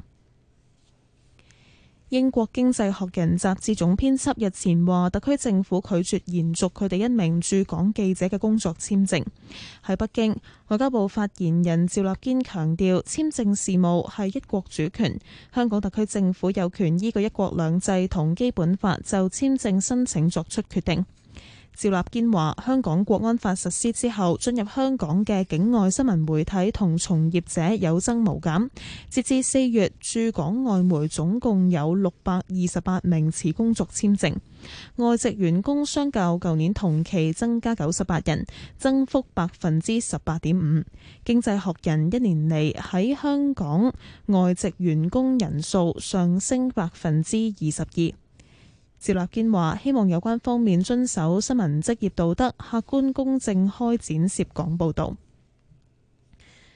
英國經濟學人雜誌總編輯日前話，特區政府拒絕延續佢哋一名駐港記者嘅工作簽證。喺北京，外交部發言人趙立堅強調，簽證事務係一國主權，香港特區政府有權依據一國兩制同基本法就簽證申請作出決定。趙立堅話，香港國安法實施之後，進入香港嘅境外新聞媒體同從業者有增無減。截至四月，駐港外媒總共有六百二十八名持工作簽證，外籍員工相較舊年同期增加九十八人，增幅百分之十八點五。經濟學人一年嚟喺香港外籍員工人數上升百分之二十二。趙立堅話，希望有關方面遵守新聞職業道德，客觀公正開展涉港報導。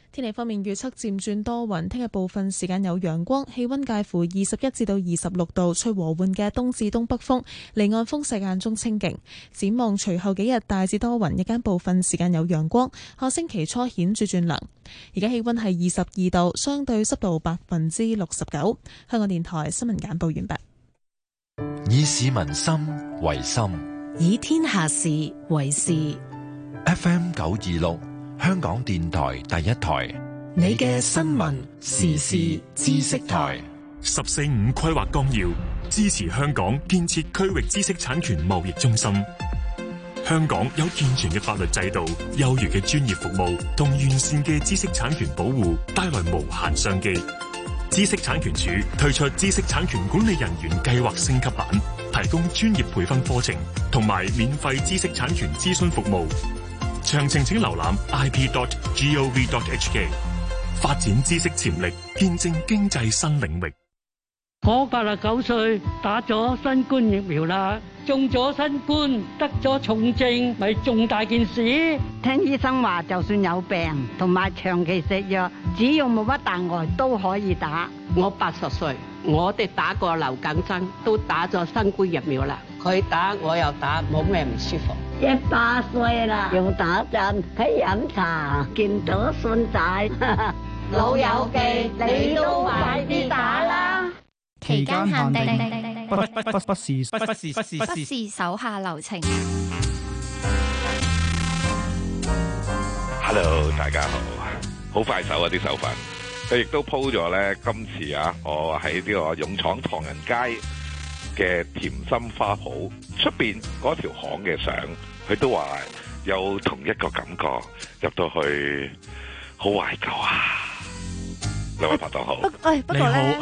天氣方面預測漸轉多雲，聽日部分時間有陽光，氣溫介乎二十一至到二十六度，吹和緩嘅東至東北風，離岸風勢間中清勁。展望隨後幾日大致多雲，日間部分時間有陽光，下星期初顯著轉涼。而家氣溫係二十二度，相對濕度百分之六十九。香港電台新聞簡報完畢。 以市民心為心， 以天下事為事。 F M 九二六，香港電台第一台， 你嘅新聞時事知識台。 十四五規劃綱要支持香港建設區域知識產權貿易中心。香港有健全嘅法律制度、優越嘅專業服務同完善嘅知識產權保護，帶來無限商機。知識產權署推出知識產權管理人員計劃升級版，提供專業培訓課程同埋免費知識產權諮詢服務。詳情請瀏覽 i p dot gov dot h k。 發展知識潛力，見證經濟新領域。 我八十九歲，打咗新冠疫苗啦，中咗新冠，得咗重症，咪重大件事。 聽醫生話，就算有病同埋長期食藥，只要冇乜大礙都可以打。 我八十歲，我哋打過流感針，都打咗新冠疫苗啦。佢打我又打，冇咩唔舒服。 一百歲啦，用打針，喺飲茶，見到孫仔，老友記，你都快啲打啦！ 期間限定， 不不不不是不不是不是不是是手下留情。 Hello， 大家好，好快手啊啲手份，佢亦都鋪咗咧。今次啊，我喺呢個勇闖唐人街嘅甜心花圃出邊嗰條巷嘅相，佢都話有同一個感覺，入到去好懷舊啊！兩位拍檔好， 誒不過咧。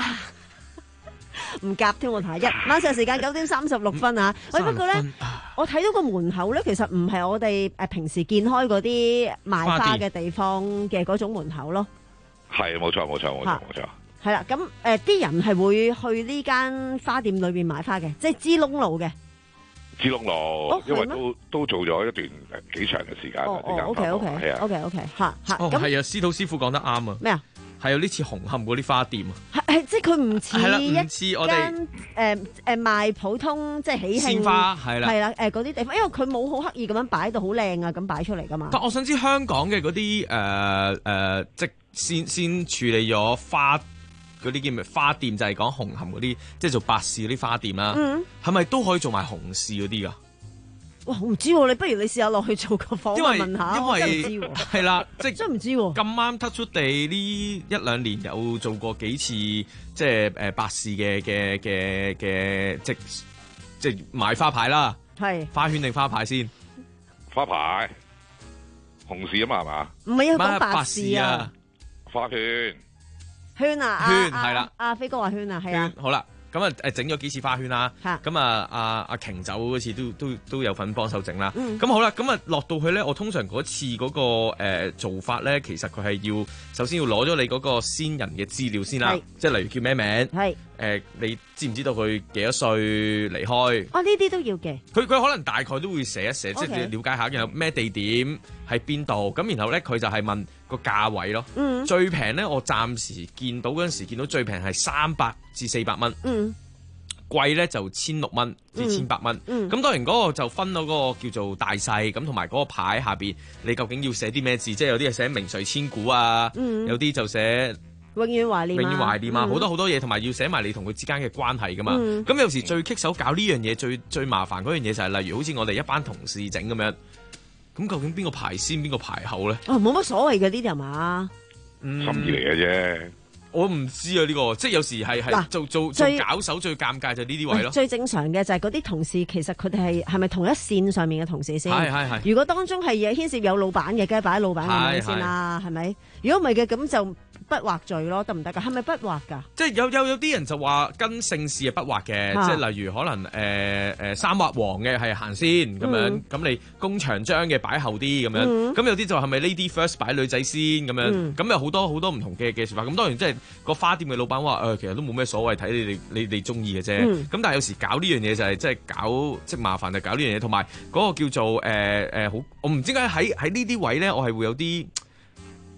唔夾添喎，睇一晚上時間九點三十六分啊！喂，不過咧，我睇到個門口咧，其實唔係我哋誒平時見開嗰啲賣花嘅地方嘅嗰種門口咯。 係冇錯冇錯冇錯冇錯。 係啦，咁誒啲人係會去呢間花店裏邊買花嘅，即係支窿路嘅。 支窿路， 哦、 因為都都做咗一段幾長嘅時間啦。 哦 OK OK 係啊 OK OK 嚇嚇。 哦，係啊，司徒師傅講得啱啊。 咩啊？ 係有啲似紅磡嗰啲花店啊， 係係即係佢唔似一唔似我哋誒誒賣普通即係喜慶鮮花係啦， 係啦誒嗰啲地方，因為佢冇好刻意咁樣擺到好靚啊，咁擺出嚟噶嘛。 但我想知香港嘅嗰啲誒誒，即係先先處理咗花嗰啲叫咩花店，就係講紅磡嗰啲，即係做白事嗰啲花店啦。嗯，係咪都可以做埋紅事嗰啲㗎？ 哇！我唔知喎，你不如你試下落去做個訪問問下， 因為真係唔知喎。 係啦，即係真係唔知喎。 咁啱 touch 出地呢一兩年有做過幾次，即係誒白事嘅嘅嘅嘅，即即係買花牌啦。係花圈定花牌先？ 花牌紅事啊嘛係嘛？ 唔係啊，講白事啊。 花圈圈啊， 圈係啦。 阿飛哥話圈啊，係啊。 好啦。咁啊誒整咗幾次花圈啦，咁啊阿阿瓊走嗰次都都都有份幫手整啦。咁、嗯、好啦，咁啊落到去咧，我通常嗰次嗰、那個、呃、做法咧，其實佢係要首先要攞咗你嗰個先人嘅資料先啦，即係例如叫咩名，誒、呃、你知唔知道佢幾多歲離開？ 哦，呢啲都要嘅。 佢佢可能大概都會寫一寫，即、okay. 係了解下，然後咩地點喺邊度，咁然後咧佢就係問個價位咯。嗯、最平咧，我暫時見到嗰陣時見到最平係三百至四百蚊。嗯，貴咧就千六蚊至千八蚊。嗯，咁當然嗰個就分到嗰個叫做大細，咁同埋嗰個牌下邊你究竟要寫啲咩字？即係有啲係寫名垂千古啊，嗯、有啲就寫永遠懷念、啊， 永遠懷念啊，好、嗯、多好多嘢，同埋要寫埋你同佢之間嘅關係噶嘛。咁、嗯、有時最棘手搞呢樣嘢，最最麻煩嗰樣嘢就係、是，例如好似我哋一班同事整咁樣，咁究竟邊個排先，邊個排後咧？ 哦，冇乜所謂嘅呢啲係嘛， 心意嚟嘅啫。 我唔知啊，呢、這個即係有時係係做做做搞手最尷尬就呢啲位咯。 最正常嘅就係嗰啲同事，其實佢哋係係咪同一線上面嘅同事先？係係係。如果當中係嘢牽涉有老闆嘅，梗係擺喺老闆嘅名先啦，係咪？如果唔係嘅，咁就不劃罪咯，得唔得噶？係咪不劃噶？ 即係有有有啲人就話跟姓氏係不劃嘅，即係例如可能誒誒、呃呃、三劃王嘅係行先咁樣，咁、嗯、你弓長張嘅擺後啲咁樣，咁、嗯、有啲就係咪 lady first 擺女仔先咁樣，咁、嗯、有好多好多唔同嘅嘅説法。咁當然即係個花店嘅老闆話誒、呃，其實都冇咩所謂，睇你哋你哋中意嘅啫。咁、嗯、但係有時搞呢樣嘢就係即係搞即係麻煩就搞呢樣嘢，同埋嗰個叫做誒誒好，我唔知點解喺喺呢啲位咧，我係會有啲。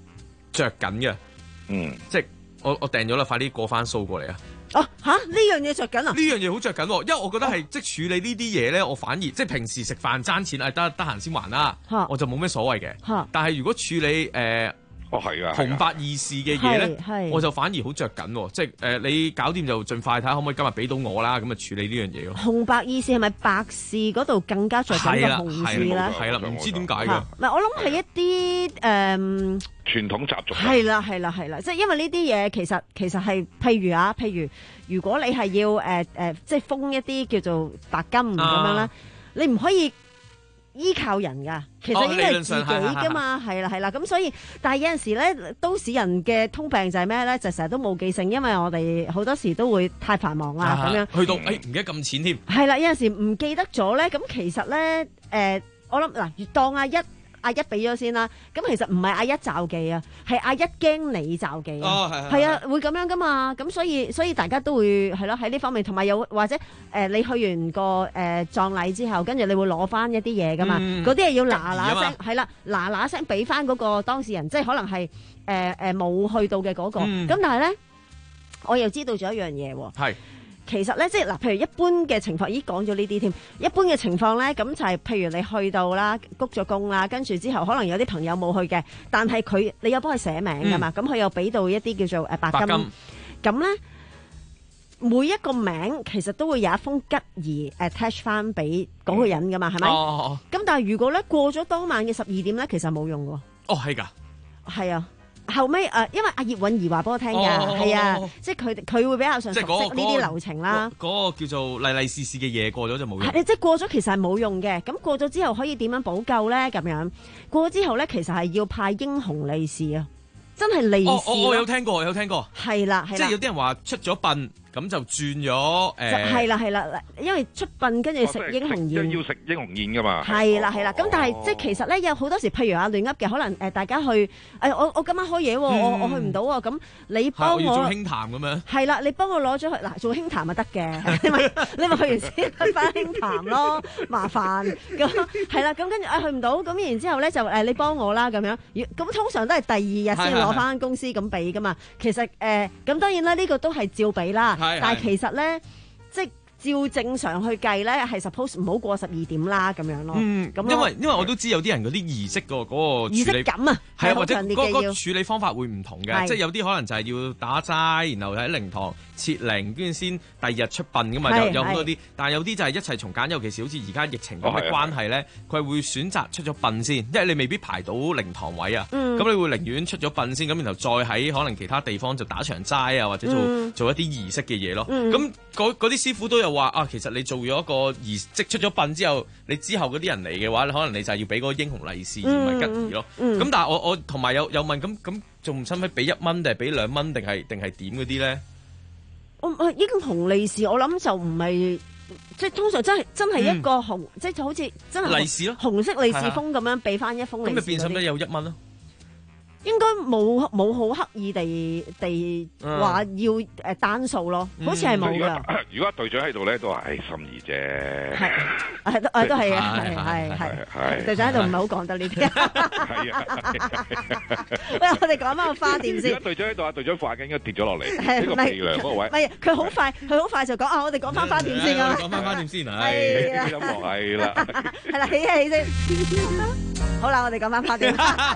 着緊嘅， 嗯， 即係我我訂咗啦，快啲過翻數過嚟啊！ 哦吓，呢樣嘢着緊啊！ 呢樣嘢好着緊喎，因為我覺得係、哦、即係處理呢啲嘢咧，我反而即係平時食飯爭錢，誒得得閒先還啦，我就冇咩所謂嘅。但係如果處理誒，呃哦係啊， 紅白二事嘅嘢咧，我就反而好着緊喎，即係誒、呃、你搞掂就盡快睇下可唔可以今日俾到我啦，咁啊處理呢樣嘢咯。 紅白二事係咪白事嗰度更加着緊過紅事咧？ 係啦，唔知點解嘅。 唔係我諗係一啲誒傳統習俗。 係啦係啦係啦，即係因為呢啲嘢其實其實係譬如啊，譬如如果你係要誒誒、呃呃、即係封一啲叫做白金咁樣啦，你唔可以依靠人噶，其實應該係自己噶嘛，係啦係啦，咁所以，但係有陣時咧，都市人嘅通病就係咩咧？就成日都冇記性，因為我哋好多時都會太繁忙啦，咁樣去到誒唔記得撳錢添。 係啦，有陣時唔記得咗咧，咁其實咧，誒，我諗嗱，當阿一阿一俾咗先啦，咁其實唔係阿一罩記啊，係阿一驚你罩記啊，係啊，會咁樣噶嘛，咁所以所以大家都會係咯喺呢方面，同埋有或者誒你去完個誒葬禮之後，跟住你會攞翻一啲嘢噶嘛，嗰啲係要嗱嗱聲係啦，嗱嗱聲俾翻嗰個當事人，即係可能係誒誒冇去到嘅嗰個，咁但係咧，我又知道咗一樣嘢喎。係。其實咧，即係嗱，譬如一般嘅情況，已經講咗呢啲添。一般嘅情況咧，咁就係譬如你去到啦，鞠咗躬啦，跟住之後可能有啲朋友冇去嘅，但係佢你有幫佢寫名噶嘛，咁佢又俾到一啲叫做誒白金。咁咧，每一個名其實都會有一封吉儀 attach 翻俾嗰個人噶嘛，係咪？哦。咁但係如果咧過咗當晚嘅十二點咧，其實冇用喎。 哦，係㗎。 係啊。後尾誒，因為阿葉韻儀話俾我聽㗎，係啊，即係佢佢會比較上熟悉呢啲流程啦。 嗰個叫做利利是是嘅嘢過咗就冇用。 係，即係過咗其實係冇用嘅。咁過咗之後可以點樣補救咧？咁樣過咗之後咧，其實係要派英雄利是啊！真係利是。 哦，我有聽過，我有聽過。 係啦，係啦。 即係有啲人話出咗殯。咁就轉咗誒， 係啦係啦，因為出殯跟住食英雄宴， 要食英雄宴噶嘛。 係啦係啦，咁但係即係其實咧有好多時，譬如啊亂噏嘅，可能誒大家去誒我我今晚開嘢喎，我我去唔到喎，咁你幫我做輕談咁樣。係啦，你幫我攞咗去嗱做輕談咪得嘅，你咪你咪去完先去翻輕談咯，麻煩咁係啦，咁跟住啊去唔到，咁然之後咧就誒你幫我啦咁樣，咁通常都係第二日先攞翻公司咁俾噶嘛。其實誒咁當然啦，呢個都係照俾啦。但係其實咧，即係照正常去計咧，係 suppose 唔好過十二點啦，咁樣咯。嗯，咁因為因為我都知有啲人嗰啲儀式個嗰個儀式感啊， 係或者嗰個處理方法會唔同嘅，即係有啲可能就係要打齋，然後喺靈堂設靈，跟住先第二日出殯噶嘛，有有好多啲。但係有啲就係一齊從簡，尤其是好似而家疫情咁嘅關係咧，佢係會選擇出咗殯先，因為你未必排到靈堂位啊。咁你會寧願出咗殯先，咁然後再喺可能其他地方就打場齋啊，或者做做一啲儀式嘅嘢咯。咁嗰啲師傅都有話啊，其實你做咗一個儀，即出咗殯之後，你之後嗰啲人嚟嘅話，可能你就係要俾嗰個英雄利是而唔係吉儀咯。咁但係我我同埋有有問咁咁，仲唔使唔使俾一蚊定係俾兩蚊定係定係點嗰啲咧？ 我英雄利是，我諗就唔係，即係通常真係真係一個紅，即係就好似真係利是咯， 紅色利是封咁樣俾翻一封利是。 咁咪變相都有一蚊咯。 應該冇冇好刻意地地話要誒單數咯，好似係冇噶。 如果隊長喺度咧，都係心意啫。 係，係都都係啊，係係係。隊長喺度唔係好講得呢啲。係啊。喂，我哋講翻個花店先。 而家隊長喺度啊，隊長塊鏡應該跌咗落嚟呢個鼻梁嗰個位。 唔係，佢好快，佢好快就講啊！我哋講翻花店先啊。 講翻花店先啊。 係啊。 音樂係啦。 係啦，起起先。好啦，我哋講翻花店。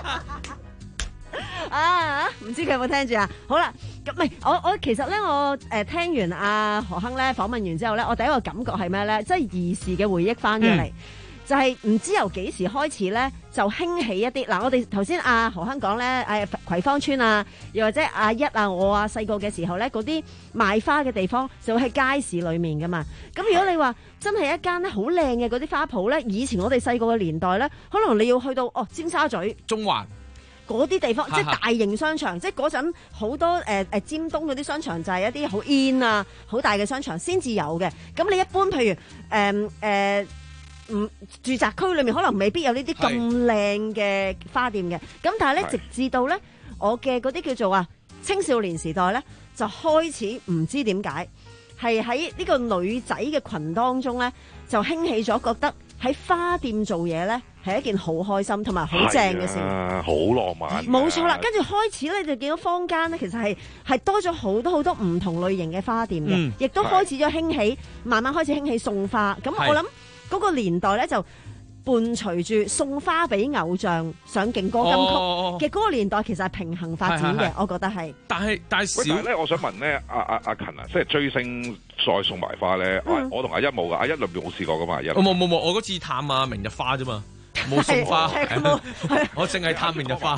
啊！唔知佢有冇聽住啊？好啦，咁唔係我我其實咧，我誒、呃、聽完阿、啊、何鏗咧訪問完之後咧，我第一個感覺係咩咧？即係兒時嘅回憶翻咗嚟，嗯、就係唔知由幾時開始咧，就興起一啲嗱、啊。我哋頭先阿何鏗講咧，誒葵芳村啊，又或者阿一啊，我啊細個嘅時候咧，嗰啲賣花嘅地方就喺街市裏面噶嘛。咁如果你話真係一間咧好靚嘅嗰啲花鋪咧，以前我哋細個嘅年代咧，可能你要去到哦尖沙咀、 中環。 嗰啲地方即係大型商場，即係嗰陣好多誒誒、呃、尖東嗰啲商場就係一啲好 in 啊，好大嘅商場先至有嘅。咁你一般譬如誒誒，嗯、呃呃，住宅區裏面可能未必有呢啲咁靚嘅花店嘅。咁但係咧，直至到咧我嘅嗰啲叫做啊青少年時代咧，就開始唔知點解係喺呢個女仔嘅群當中咧，就興起咗覺得喺花店做嘢咧係一件好開心同埋好正嘅事， 好浪漫。 冇錯啦，跟住開始咧就見到坊間咧，其實係係多咗好多好多唔同類型嘅花店嘅，亦、嗯、都開始咗興起，慢慢開始興起送花。咁我諗嗰個年代咧就伴隨住送花俾偶像上勁歌金曲嘅嗰個年代，其實係平衡發展嘅，我覺得係。 但係但係少咧，我想問咧，阿阿阿勤啊，即係追星再送埋花咧、嗯，我同阿一冇噶，阿一裏邊冇試過噶嘛？阿一冇冇冇，我嗰次探啊明日花啫嘛。冇送花，我淨係探明日花。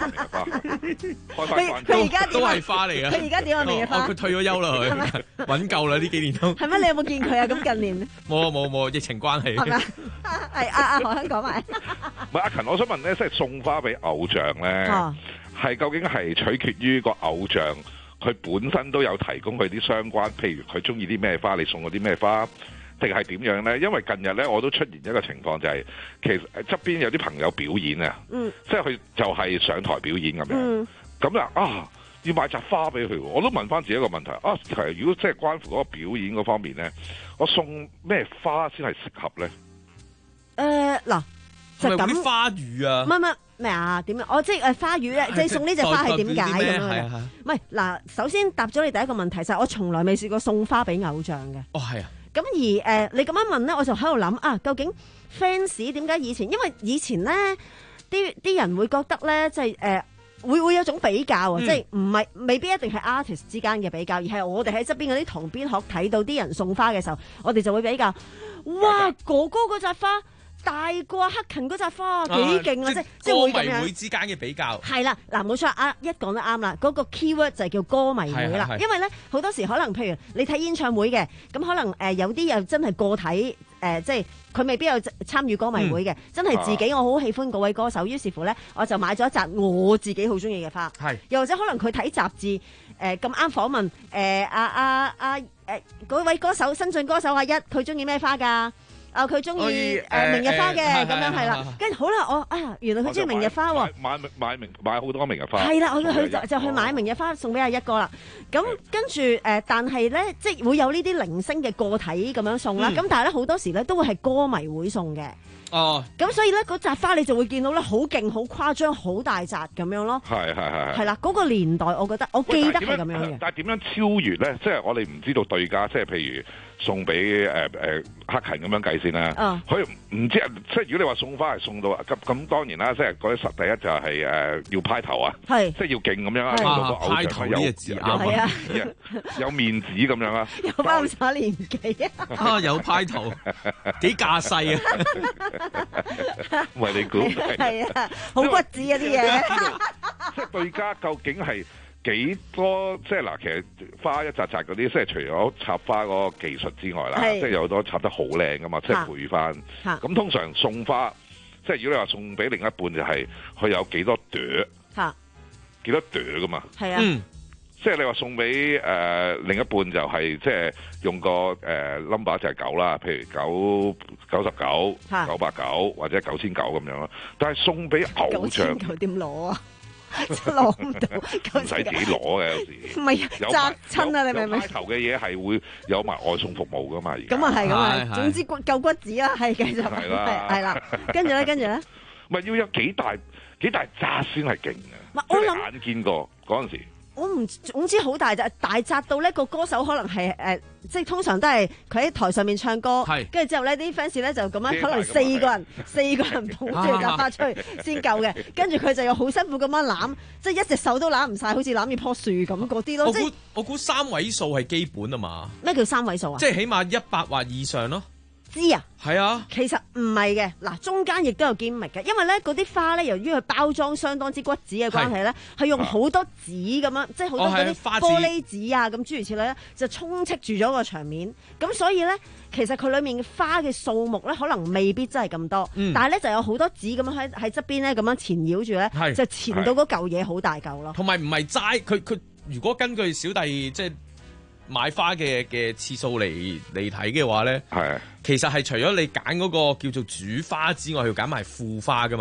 佢佢而家都係花嚟嘅。 佢而家點啊？明日花？ 佢退咗休啦，佢揾夠啦呢幾年都。 係咩？你有冇見佢啊？咁近年？ 冇冇冇，疫情關係。 係咪？係阿阿何香講埋。 唔係阿勤，我想問咧，即係送花俾偶像咧，係究竟係取決於個偶像佢本身都有提供佢啲相關，譬如佢中意啲咩花，你送嗰啲咩花？定係點樣咧？因為近日咧，我都出現一個情況，就係、是、其實側邊有啲朋友表演啊，嗯、即係佢就係上台表演咁樣。咁、嗯、啊啊，要買扎花俾佢，我都問翻自己一個問題啊。其實如果即係關乎嗰個表演嗰方面咧，我送咩花先係適合咧？誒、 呃、嗱，就咁啲花語啊， 乜乜咩啊？點樣？我即係誒花語咧，即係送呢隻花係點解咁樣？唔係嗱，首先答咗你第一個問題就係、是、我從來未試過送花俾偶像嘅。 哦，係啊。 咁而誒、呃，你咁樣問咧，我就喺度諗啊，究竟 fans 點解以前？因為以前咧，啲啲人會覺得咧，即係誒，會會有種比較啊，嗯、即係唔係未必一定係 artist 之間嘅比較，而係我哋喺側邊嗰啲塘邊鶴睇到啲人送花嘅時候，我哋就會比較，哇，哥哥嗰扎花大過克勤嗰扎花，幾勁啊！即係即係會咁樣。 歌迷會之間嘅比較係啦，嗱冇錯，啊一講得啱啦，嗰、嗰個 keyword 就係叫歌迷會啦。因為咧好多時可能譬如你睇演唱會嘅，咁可能誒、呃、有啲又真係個體誒、呃，即係佢未必有參與歌迷會嘅、嗯，真係自己我好喜歡嗰位歌手，於是乎咧我就買咗一扎我自己好中意嘅花。係，又或者可能佢睇雜誌誒咁啱訪問誒阿阿阿誒嗰位歌手新晉歌手阿一，佢中意咩花㗎？啊！佢中意誒明日花嘅咁樣係啦，跟住好啦，我啊原來佢中意明日花喎， 買買買明買好多明日花。 係啦，我去就就去買明日花送俾阿一哥啦。咁跟住誒，但係咧即係會有呢啲零星嘅個體咁樣送啦。咁、嗯、但係咧好多時咧都會係歌迷會送嘅。哦，咁所以咧嗰扎花你就會見到咧好勁、好誇張、好大扎咁樣咯。係係係。係啦，嗰、嗰個年代我覺得我記得係咁樣嘅。 但係點樣超越咧？即係我哋唔知道對家，即係譬如送俾誒誒克勤咁樣計先啦。佢、嗯、唔知即係如果你話送花係送到咁咁，當然啦，即係嗰啲實第一就係、是、誒、呃、要派頭啊，即係要勁咁樣啊，令到個偶像有有面子，有面子咁樣啊。 有翻咁上年紀啊！ 啊，有派頭，幾架勢啊！ 喂，你估係啊，好骨子啊啲嘢。 即係對家究竟係幾多？即係嗱，其實花一紮紮嗰啲，即係除咗插花嗰個技術之外啦，即係有好多插得好靚噶嘛，即係配翻。咁通常送花，即係如果你話送俾另一半，就係佢有幾多朵，幾多朵噶嘛。係啊。嗯即係你話送俾誒、呃、另一半就係、是、即係用個誒 number 就係九啦，譬如九九十九、九百九或者九千九咁樣咯。但係送俾偶像， 九千九點攞啊？攞唔到， 唔使自己攞嘅有時。 唔係紮親啊！你明唔明？ 有頭嘅嘢係會有埋外送服務噶嘛？而家咁啊係咁啊，總之骨夠骨子啦，係繼續係啦，係啦。跟住咧，跟住咧， 咪要有幾大幾大紮先係勁嘅？ 我諗眼見過嗰陣時。 我唔總之好大紮，大紮到呢個歌手可能係誒、呃，即係通常都係佢喺台上面唱歌，跟住之後呢啲 fans 咧就咁樣，可能四個人四個人捧住紮花出去先夠嘅，跟住佢就要好辛苦咁樣攬，即係一隻手都攬唔晒，好似攬住棵樹咁嗰啲咯。 我估我估三位數係基本啊嘛。 咩叫三位數啊？ 即係起碼一百或以上咯。 知啊， 係啊， 其實唔係嘅，嗱中間亦都有堅密嘅，因為咧嗰啲花咧，由於佢包裝相當之骨子嘅關係咧，係用好多紙咁樣，即係好多嗰啲玻璃紙啊，咁諸如此類咧，就充斥住咗個場面。咁所以咧，其實佢裏面嘅花嘅數目咧，可能未必真係咁多，嗯、但係咧就有好多紙咁樣喺喺側邊咧咁樣纏繞住咧，就纏到嗰嚿嘢好大嚿咯。 同埋唔係齋，佢佢如果根據小弟即係買花嘅嘅次數嚟嚟睇嘅話咧，係其實係除咗你揀嗰個叫做主花之外，要揀埋副花噶嘛。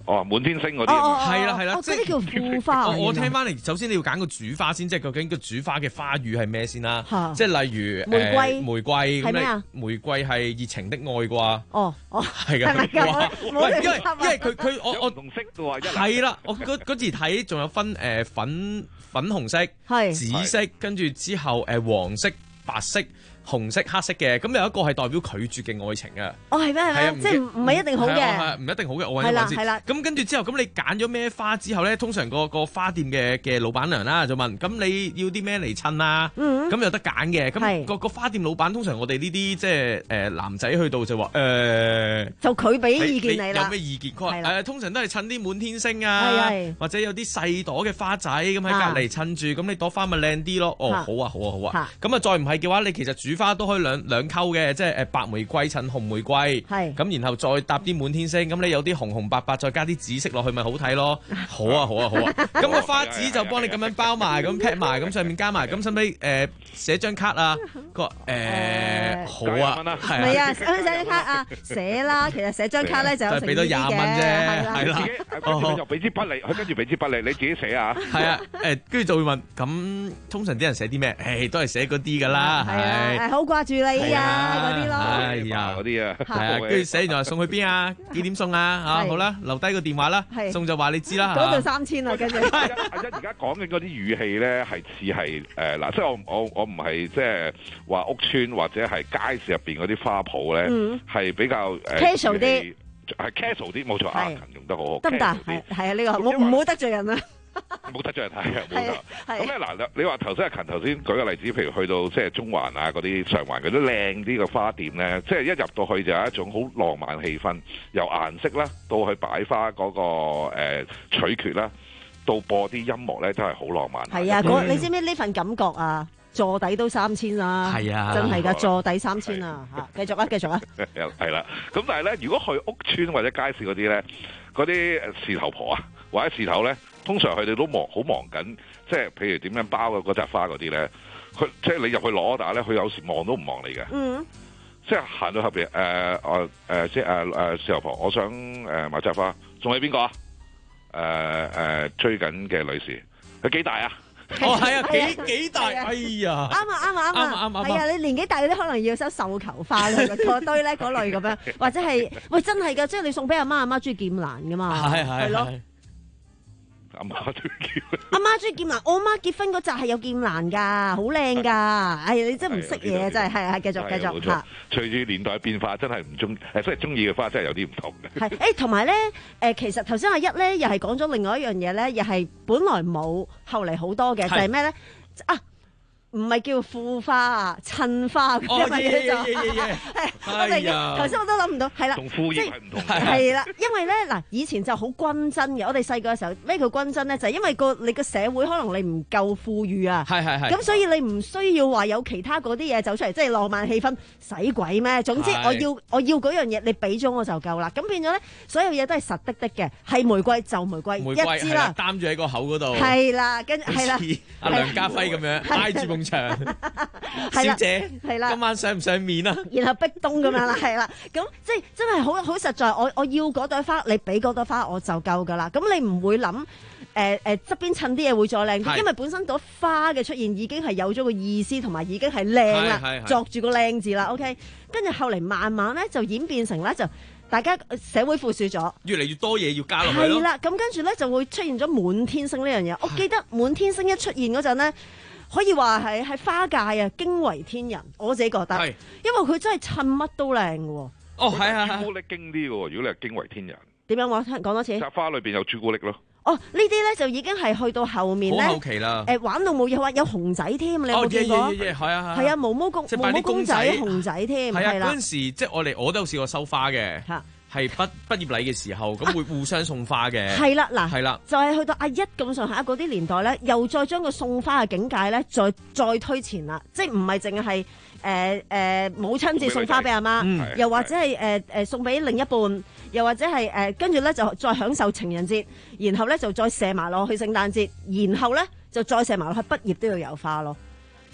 哦，滿天星嗰啲， 係啦係啦， 即係啲叫副花。 我聽翻嚟，首先你要揀個主花先，即係究竟個主花嘅花語係咩先啦？即係例如玫瑰， 玫瑰係咩啊？ 玫瑰係熱情的愛啩？ 哦哦， 係㗎，因為因為佢佢我我紅色嘅喎， 係啦，我嗰嗰次睇仲有分誒粉粉紅色、紫色，跟住之後誒黃色、白色。紅色、黑色嘅，咁有一個係代表拒絕嘅愛情啊！ 哦，係咩？係咩？即係唔係一定好嘅， 唔一定好嘅。我揾一揾先。係啦，咁跟住之後，咁你揀咗咩花之後咧？通常個個花店嘅嘅老闆娘啦就問：咁你要啲咩嚟襯啊？咁有得揀嘅。咁個個花店老闆通常我哋呢啲即係誒男仔去到就話誒， 就佢俾意見你啦。 有咩意見？佢話誒，通常都係襯啲滿天星啊，或者有啲細朵嘅花仔咁喺隔離襯住，咁你朵花咪靚啲咯。哦，好啊，好啊，好啊。咁啊，再唔係嘅話，你其實主花都可以兩兩溝嘅，即係誒白玫瑰襯紅玫瑰，咁然後再搭啲滿天星，咁你有啲紅紅白白，再加啲紫色落去咪好睇咯。好啊好啊好啊，咁個花紙就幫你咁樣包埋，咁劈埋，咁上面加埋，咁使唔使誒寫張卡啊？個誒好啊， 係咪啊？寫張卡啊，寫啦。其實寫張卡咧就有成意嘅，俾多廿蚊啫，係啦。 佢就俾支筆你，佢跟住俾支筆你，你自己寫啊。 係啊，誒跟住就會問，咁通常啲人寫啲咩？誒都係寫嗰啲㗎啦，係。 好掛住你啊嗰啲咯， 哎呀嗰啲啊，係啊，跟住寫完就話送去邊啊？幾點送啊？啊好啦，留低個電話啦，送就話你知啦。 嗰度三千啦，跟住。 阿一而家講緊嗰啲語氣咧，係似係誒嗱，即係我我我唔係即係話屋村或者係街市入邊嗰啲花鋪咧，係比較誒 casual 啲， 係 casual 啲，冇錯，阿勤用得好好。 得唔得？係係啊，呢個冇唔好得罪人啊。 冇得罪人睇啊，冇錯。咁咧嗱，你話頭先阿勤頭先舉個例子，譬如去到即係中環啊嗰啲上環嗰啲靚啲嘅花店咧，即係一入到去就有一種好浪漫氣氛，由顏色啦到去擺花嗰個誒取決啦，到播啲音樂咧，真係好浪漫。 係啊，嗰你知唔知呢份感覺啊？坐底都三千啦， 係啊， 真係㗎，坐底三千啊！嚇，繼續啊，繼續啊。 係啦，咁但係咧，如果去屋村或者街市嗰啲咧，嗰啲事頭婆啊，或者事頭咧，通常佢哋都忙好忙緊，即係譬如點樣包嘅嗰扎花嗰啲咧，佢即係你入去攞，但係咧，佢有時望都唔望你嘅。嗯。即係行到後邊誒誒誒，即係誒誒事頭婆，我想誒買扎花，送俾邊個啊？誒誒追緊嘅女士，佢幾大啊？ 哦，係啊，幾幾大？哎呀， 啱啊，啱啊，啱啊，啱啊，係啊，你年紀大嗰啲可能要收繡球花咧，嗰堆咧嗰類咁樣，或者係喂真係㗎，即係你送俾阿媽，阿媽中意劍蘭㗎嘛， 係係咯。 阿媽中意劍蘭， 阿媽中意劍蘭，我媽結婚嗰紮係有劍蘭㗎，好靚㗎，哎你真係唔識嘢，真係係係繼續繼續嚇。 隨住年代變化，真係唔中誒，即係中意嘅花真係有啲唔同嘅。 係誒，同埋咧誒，其實頭先阿一咧又係講咗另外一樣嘢咧，又係本來冇，後嚟好多嘅就係咩咧啊？唔係叫副花啊，襯花嘅問題就係我哋頭先我都諗唔到，係啦， 同副業係唔同嘅， 係啦，因為咧嗱，以前就好均真嘅。我哋細個嘅時候，咩叫均真咧？就係因為個你個社會可能你唔夠富裕啊， 係係係， 咁所以你唔需要話有其他嗰啲嘢走出嚟，即係浪漫氣氛，使鬼咩？總之我要我要嗰樣嘢，你俾咗我就夠啦。咁變咗咧，所有嘢都係實的的嘅，係玫瑰就玫瑰一支啦， 擔住喺個口嗰度， 係啦，跟住係啦， 阿梁家輝咁樣挨住埲牆，小姐係啦，今晚上唔上面啊？ 然後壁咚咁樣啦，係啦，咁即係真係好好實在。我我要嗰朵花，你俾嗰朵花我就夠噶啦。咁你唔會諗誒誒側邊襯啲嘢會再靚啲，因為本身朵花嘅出現已經係有咗個意思，同埋已經係靚啦，作住個靚字啦。OK，跟住後嚟慢慢咧就演變成咧就大家社會富庶咗， 越嚟越多嘢要加落去咯。 係啦，咁跟住咧就會出現咗滿天星呢樣嘢。我記得滿天星一出現嗰陣咧，可以話係喺花界啊驚為天人。我自己覺得，因為佢真係襯乜都靚嘅喎。 哦，係係係，朱古力驚啲嘅喎。如果你係驚為天人， 點樣我聽講多次？ 扎花裏邊有朱古力咯。 哦，呢啲咧就已經係去到後面咧， 好後期啦。 誒玩到冇嘢話，有熊仔添，你有冇見過？ 哦，係啊係啊，毛毛公毛毛公仔、熊仔添， 係啦。嗰陣時即係我哋我都有試過收花嘅，係畢畢業禮嘅時候，咁會互相送花嘅。係啦，嗱，係啦，就係去到阿一咁上下嗰啲年代咧，又再將個送花嘅境界咧，再再推前啦，即係唔係淨係。誒誒母親節送花俾阿媽，嗯、又或者係誒誒送俾另一半，又或者係誒跟住咧就再享受情人節，然後咧就再射埋落去聖誕節，然後咧就再射埋落去畢業都要有花咯。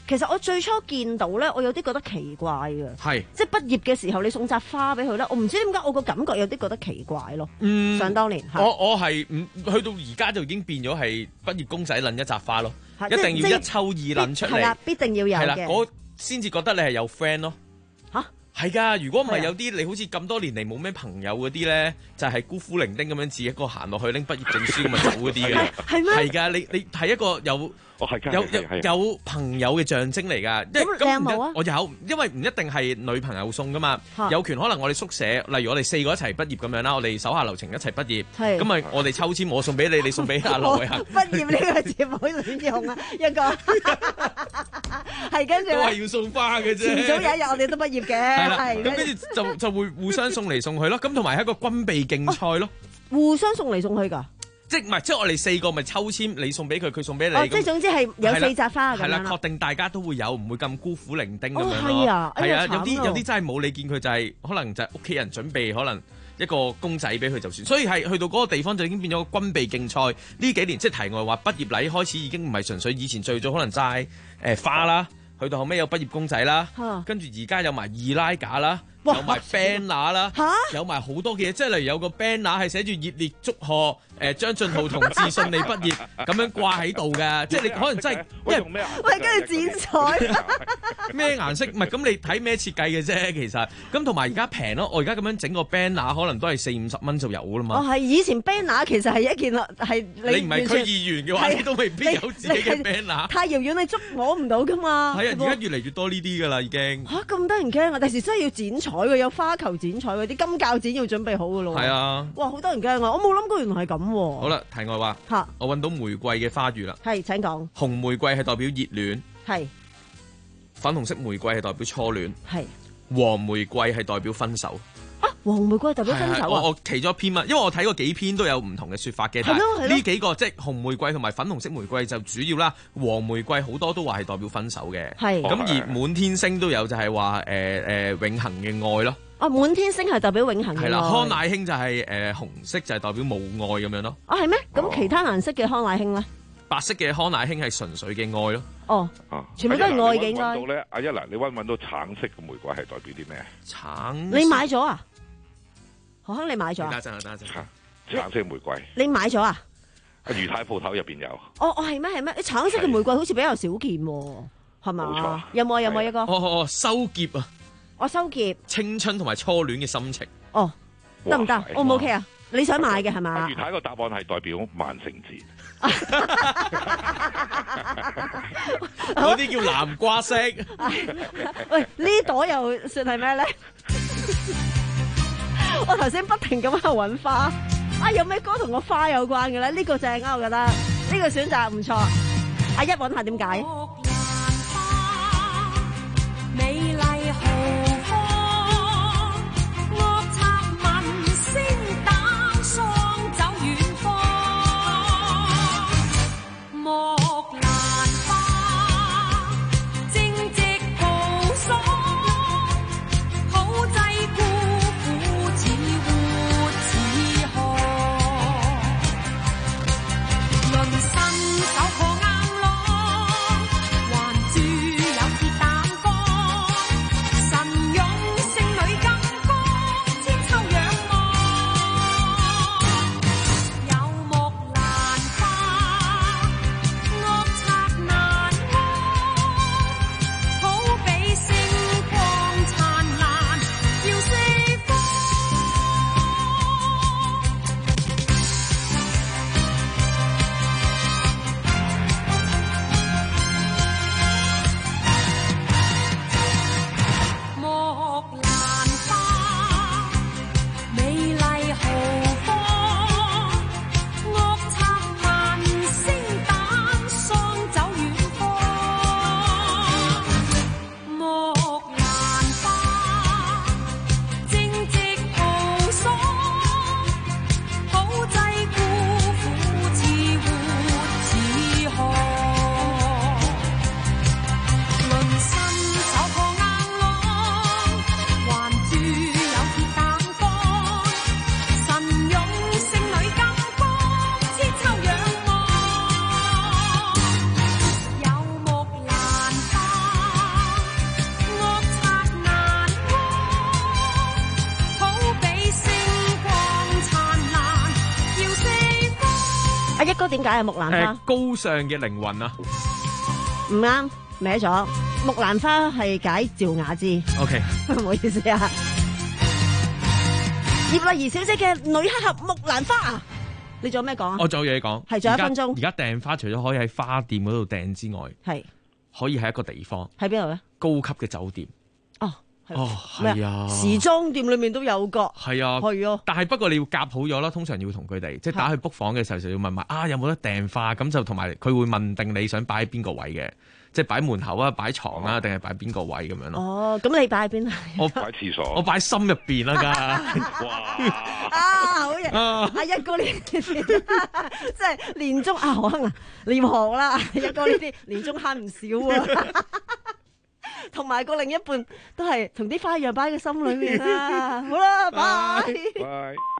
其實我最初見到咧，我有啲覺得奇怪嘅， 係即係畢業嘅時候你送扎花俾佢咧，我唔知點解我個感覺有啲覺得奇怪咯。 嗯， 想當年， 我我係唔去到而家就已經變咗係畢業公仔撚一扎花咯，一定要一抽二撚出嚟， 係啦，必定要有嘅， 係啦，嗰先至覺得你係有 friend 咯。嚇，係㗎，如果唔係有啲你好似咁多年嚟冇咩朋友嗰啲咧，就係孤苦伶仃咁樣自己一個行落去拎畢業證書咁咪走嗰啲嘅， 係咩？ 係㗎，你你係一個有。有有有朋友嘅象徵嚟㗎， 咁你有冇啊？ 我有，因為唔一定係女朋友送㗎嘛，有權可能我哋宿舍，例如我哋四個一齊畢業咁樣啦，我哋手下留情一齊畢業，咁咪我哋抽籤，我送俾你，你送俾阿羅偉恒。 畢業呢個字唔好亂用啊，一個係跟住都係要送花嘅啫。 遲早有一日我哋都畢業嘅，係咁跟住就就會互相送嚟送去咯，咁同埋係一個軍備競賽咯， 互相送嚟送去㗎。 即係唔係？即係我哋四個咪抽籤，你送俾佢，佢送俾你。 哦，即係總之係有四扎花咁樣啦。 係啦，確定大家都會有，唔會咁孤苦伶仃咁樣咯。 係啊， 係啊，有啲有啲真係冇你見佢就係可能就係屋企人準備可能一個公仔俾佢就算。所以係去到嗰個地方就已經變咗個軍備競賽。呢幾年即係題外話，畢業禮開始已經唔係純粹以前最早可能齋誒花啦，去到後尾有畢業公仔啦，跟住而家有埋易拉架啦。有埋 banner 啦，有埋好多嘅嘢，即係例如有個 banner 係寫住熱烈祝賀誒張俊浩同志順利畢業咁樣掛喺度嘅，即係你可能真係喂用咩啊？ 喂，跟住剪彩咩顏色？唔係咁你睇咩設計嘅啫，其實咁同埋而家平咯，我而家咁樣整個 banner 可能都係四五十蚊就有㗎啦嘛。 哦，係以前 banner 其實係一件係你你唔係區議員嘅話，你都未必有自己嘅 banner。 太遙遠，你捉摸唔到㗎嘛。 係啊，而家越嚟越多呢啲㗎啦，已經。 嚇咁得人驚啊！第時真係要剪彩嘅，有花球剪彩嗰啲金鉸剪要準備好㗎咯。 係啊。哇， 好多人驚啊！我冇諗過原來係咁喎。 好啦，題外話。嚇。我揾到玫瑰嘅花語啦。 係，請講。 紅玫瑰係代表熱戀。 係。 粉紅色玫瑰係代表初戀。 係。 黃玫瑰係代表分手。 啊，黃玫瑰代表分手啊！ 我我其中一篇啊，因為我睇過幾篇都有唔同嘅説法嘅，但係呢幾個即係紅玫瑰同埋粉紅色玫瑰就主要啦，黃玫瑰好多都話係代表分手嘅。係咁而滿天星都有就係話誒誒永恆嘅愛咯。 啊，滿天星係代表永恆嘅愛。係啦， 康乃馨就係誒紅色就係代表冇愛咁樣咯。 啊，係咩？咁其他顏色嘅康乃馨咧？ 白色嘅康乃馨係純粹嘅愛咯。 哦，全部都係愛嘅應該。 揾到咧，阿一嗱，你揾唔揾到橙色嘅玫瑰係代表啲咩？ 橙。 你買咗啊？何亨，你買咗啊？ 等陣，等陣。 橙色玫瑰。 你買咗啊？ 魚太鋪頭入邊有。 哦哦，係咩係咩？橙色嘅玫瑰好似比較少見喎，係嘛？冇錯。有冇有冇一個？ 哦哦，收劫啊！ 我收劫。 青春同埋初戀嘅心情。 哦，得唔得？O 唔 OK 啊？你想買嘅係嘛？ 魚太個答案係代表萬聖節。 嗰啲叫南瓜色。 喂，呢朵又算係咩咧？我頭先不停咁喺度揾花，啊有咩歌同個花有關嘅咧？呢個正啊，我覺得呢個選擇唔錯。阿一揾下點解？美麗豪放，惡賊聞聲膽喪走遠方。莫蘭花，正直豪爽，好濟孤苦似活似河。論身手可硬朗，還著有鐵膽光。 阿一哥點解係木蘭花？ 誒，高尚嘅靈魂啊！ 唔啱，歪咗。木蘭花係解趙雅芝。 O K， 唔好意思啊。葉麗儀小姐嘅女黑俠木蘭花啊，你仲有咩講啊？ 我仲有嘢講， 係仲有一分鐘。 而家訂花除咗可以喺花店嗰度訂之外， 係可以喺一個地方。 喺邊度咧？ 高級嘅酒店。 哦。 哦，係啊， 時裝店裏面都有個， 係啊， 係啊， 但係不過你要夾好咗啦，通常要同佢哋即係打去 book 房嘅時候就要問埋啊有冇得訂花，咁就同埋佢會問定你想擺喺邊個位嘅，即係擺門口啊、擺床啊，定係擺邊個位咁樣咯。 哦，咁你擺喺邊啊？ 我擺廁所， 我擺心入邊啦㗎。 哇！ 啊，好嘢！阿一哥呢啲即係年中啊，可能啊，練學啦，一哥呢啲年中慳唔少啊。同埋個另一半都係同啲花樣擺喺個心裏面啦。好啦，拜拜。